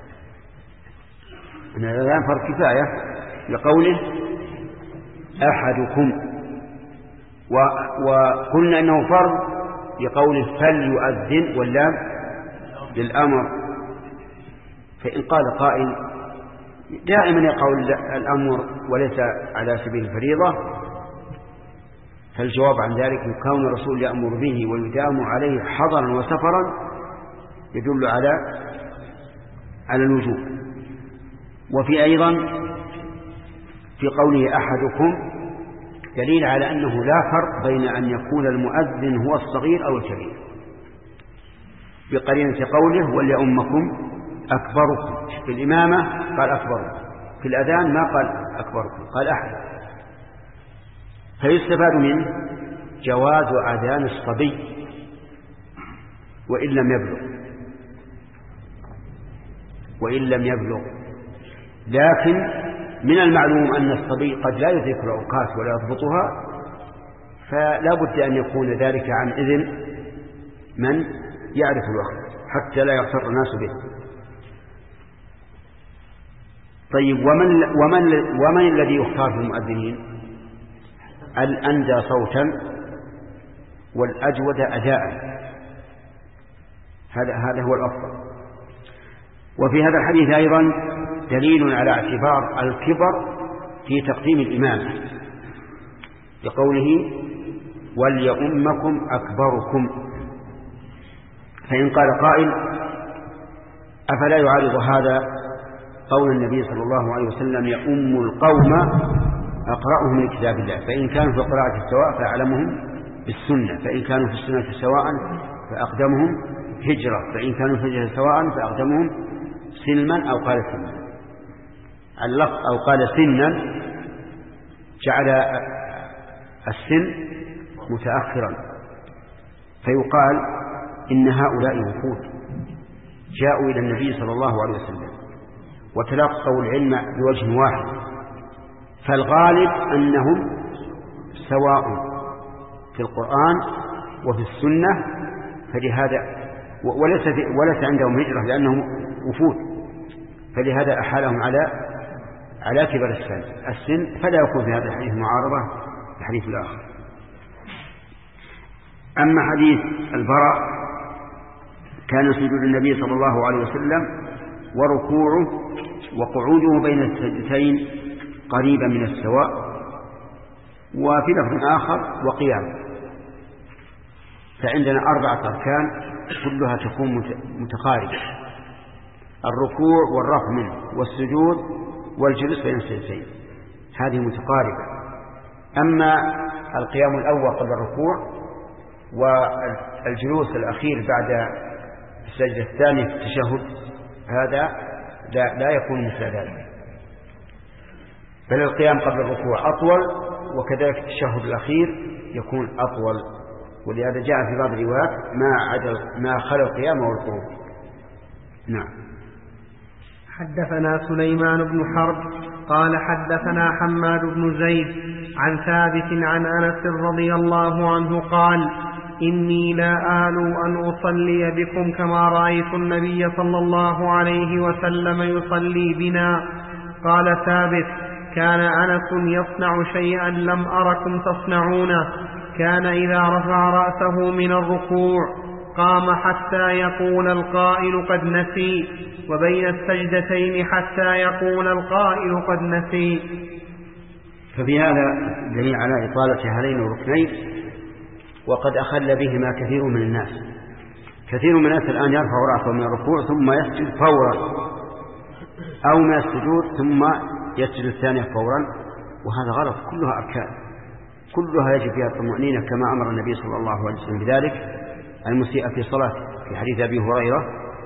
أن الأذان فرض كفاية لقوله أحدكم، وقلنا أنه فرض لقوله فليؤذن واللام للأمر. فإن قال قائل دائما يقول الأمر وليس على سبيل الفريضة، فالجواب عن ذلك كون الرسول يأمر به ويدام عليه حضرا وسفرا يدل على الوجوب. وفي أيضا في قوله أحدكم دليل على أنه لا فرق بين أن يكون المؤذن هو الصغير أو الكبير، بقرينة قوله وليؤمكم أكبركم. في الإمامة قال أكبركم، في الأذان ما قال أكبركم، قال أحد. فيستفاد منه جواز أذان الصبي وإن لم يبلغ، لكن من المعلوم أن الصبي قد لا يدرك الأوقات ولا يضبطها، فلا بد أن يكون ذلك عن إذن من يعرف الوقت حتى لا يغتر الناس به. طيب ومن الذي يختار في المؤذنين؟ الأندى صوتا والأجود أداء، هذا هو الأفضل. وفي هذا الحديث أيضا دليل على اعتبار الكبر في تقديم الإمامة بقوله وليؤمكم أكبركم. فإن قال قائل أفلا يعارض هذا قول النبي صلى الله عليه وسلم يؤم القوم أقرأهم لكتاب الله، فإن كانوا في القراءة سواء فأعلمهم بالسنة، فإن كانوا في السنة سواء فأقدمهم هجرة، فإن كانوا في الهجرة سواء فأقدمهم سلما أو قال سنا. اللفظ أو قال سنا جعل السن متأخرا، فيقال إن هؤلاء وفود جاءوا إلى النبي صلى الله عليه وسلم وتلقوا العلم بوجه واحد، فالغالب أنهم سواء في القرآن وفي السنة، فلهذا وليس عندهم هجرة لأنهم وفود، فلهذا أحالهم على كبر السن، فلا يكون في هذا الحديث معارضة الحديث الآخر. أما حديث البراء كان سجود النبي صلى الله عليه وسلم وركوعه وقعوده بين السجدتين قريبا من السواء، وفي لفظ آخر وقيام. فعندنا 4 أركان كلها تكون متقاربة: الركوع والرفع منه والسجود والجلوس بين السجدتين، هذه متقاربة. أما القيام الأول قبل الركوع والجلوس الأخير بعد السجدة الثانية في التشهد هذا لا يكون مثل ذلك، بل القيام قبل الركوع أطول، وكذلك التشهد الأخير يكون أطول، ولهذا جاء في بعض الروايات ما خلا القيام والقعود. نعم. حدثنا سليمان بن حرب قال حدثنا حماد بن زيد عن ثابت عن أنس رضي الله عنه قال: إني لا آلو أن أصلي بكم كما رأيت النبي صلى الله عليه وسلم يصلي بنا. قال ثابت: كان أنس يصنع شيئا لم أركم تصنعونه، كان إذا رفع رأسه من الركوع قام حتى يقول القائل قد نسي، وبين السجدتين حتى يقول القائل قد نسي. ففي هذا دليل على إطالة هذين الركنين، وقد أخل بهما كثير من الناس. كثير من الناس الآن يرفع رأسه من الركوع ثم يسجد فورا، أو من السجود ثم يسجد الثانية فورا، وهذا غلط. كلها أركان، كلها يجب فيها الطمأنينة كما أمر النبي صلى الله عليه وسلم بذلك المسيء في صلاته في حديث أبي هريرة.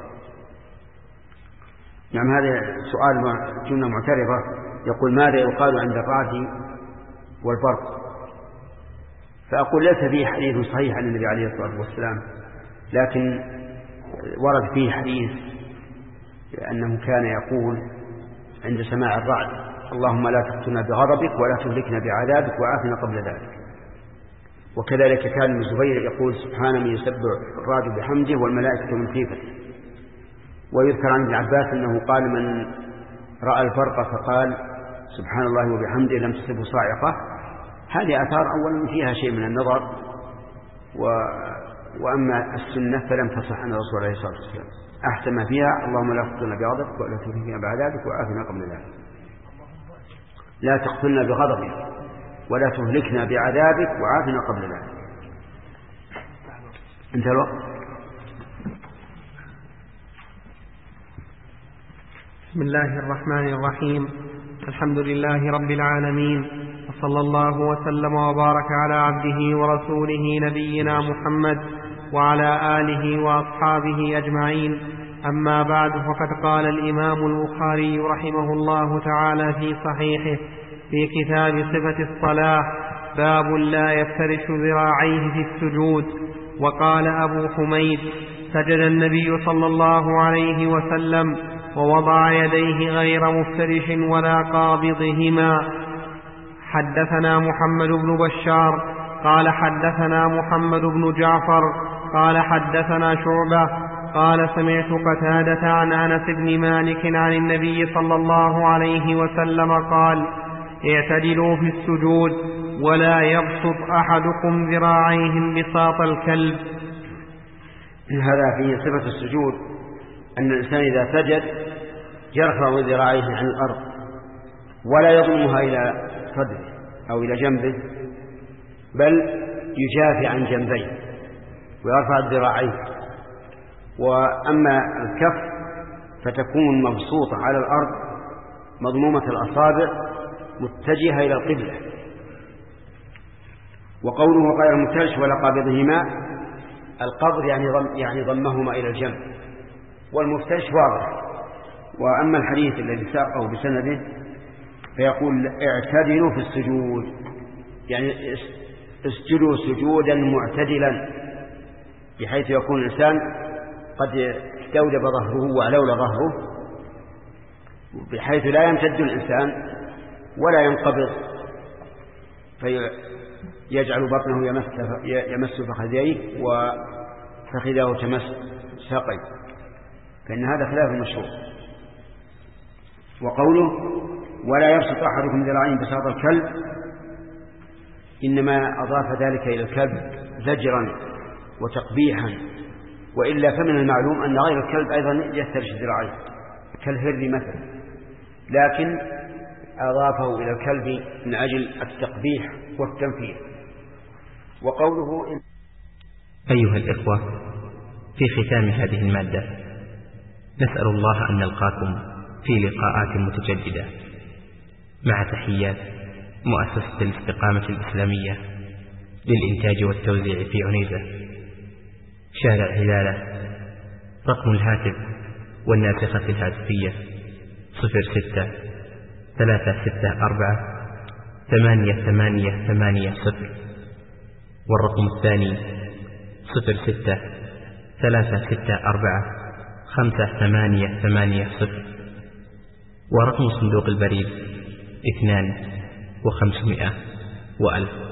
نعم. هذا سؤال جملة معترضة، يقول: ماذا يقال عند الرعد والبرق؟ فأقول: ليس فيه حديث صحيح عن النبي عليه الصلاة والسلام، لكن ورد فيه حديث أنه كان يقول عند سماع الرعد: اللهم لا تقتلنا بغضبك ولا تهلكنا بعذابك وعافنا قبل ذلك. وكذلك كان ابن الزبير يقول: سبحان من يسبح الرعد بحمده والملائكة من خيفته. ويذكر عن ابن عباس أنه قال: من رأى البرق فقال سبحان الله وبحمده لم تصبه صاعقة. هذه آثار أولا فيها شيء من النظر، وأما السنة فلم تصح عن الرسول عليه الصلاة والسلام. أحسن ما فيها: اللهم لا تقتلنا بغضبك ولا تهلكنا بعذابك وعافنا قبل ذلك. لا تقتلنا بغضبك ولا تهلكنا بعذابك وعافنا قبل ذلك. انتهى الوقت. بسم الله الرحمن الرحيم. الحمد لله رب العالمين، وصلى الله وسلم وبارك على عبده ورسوله نبينا محمد وعلى آله وأصحابه أجمعين. أما بعد، فقد قال الإمام البخاري رحمه الله تعالى في صحيحه في كتاب صفة الصلاة: باب لا يفترش ذراعيه في السجود. وقال أبو حميد: سجد النبي صلى الله عليه وسلم ووضع يديه غير مفترش ولا قابضهما. حدثنا محمد بن بشار قال حدثنا محمد بن جعفر قال حدثنا شعبة قال: سمعت قتادة عن أنس بن مالك عن النبي صلى الله عليه وسلم قال: اعتدلوا في السجود ولا يبسط أحدكم ذراعيه انبساط الكلب. هذا فيه صفة السجود، أن الإنسان إذا سجد يرفع ذراعيه عن الأرض ولا يضمها إلى صدره أو إلى جنبه، بل يجافي عن جنبيه ويرفع الذراعين. وأما الكف فتكون مبسوطة على الأرض مضمومة الأصابع متجهة إلى القبلة. وقوله غير مفترش ولا قابضهما، القبض يعني ضمهما إلى الجنب، والمفترش واضح. وأما الحديث الذي ساقه بسنده فيقول: اعتدلوا في السجود، يعني اسجدوا سجودا معتدلا، بحيث يكون الإنسان قد استودب ظهره وعلول ظهره، بحيث لا يمتد الإنسان ولا ينقبض فيجعل بطنه يمس فخذيه وفخذه تمس ساقيه، فإن هذا خلاف المشروع. وقوله: ولا يبسط أحدكم ذراعين بساط الكلب، إنما أضاف ذلك إلى الكلب زجرا وتقبيحا، وإلا فمن المعلوم أن غير الكلب أيضا يفترش ذراعيه كالهر مثلا، لكن أضافه إلى الكلب من أجل التقبيح والتنفير. وقوله أيها الإخوة، في ختام هذه المادة نسأل الله أن نلقاكم في لقاءات متجددة، مع تحيات مؤسسة الاستقامة الإسلامية للإنتاج والتوزيع في عنيزة، شارع هلالة. رقم الهاتف والناسخة الهاتفية 06-364-8880، والرقم الثاني 06-364-5880، ورقم صندوق البريد 2500 و1000.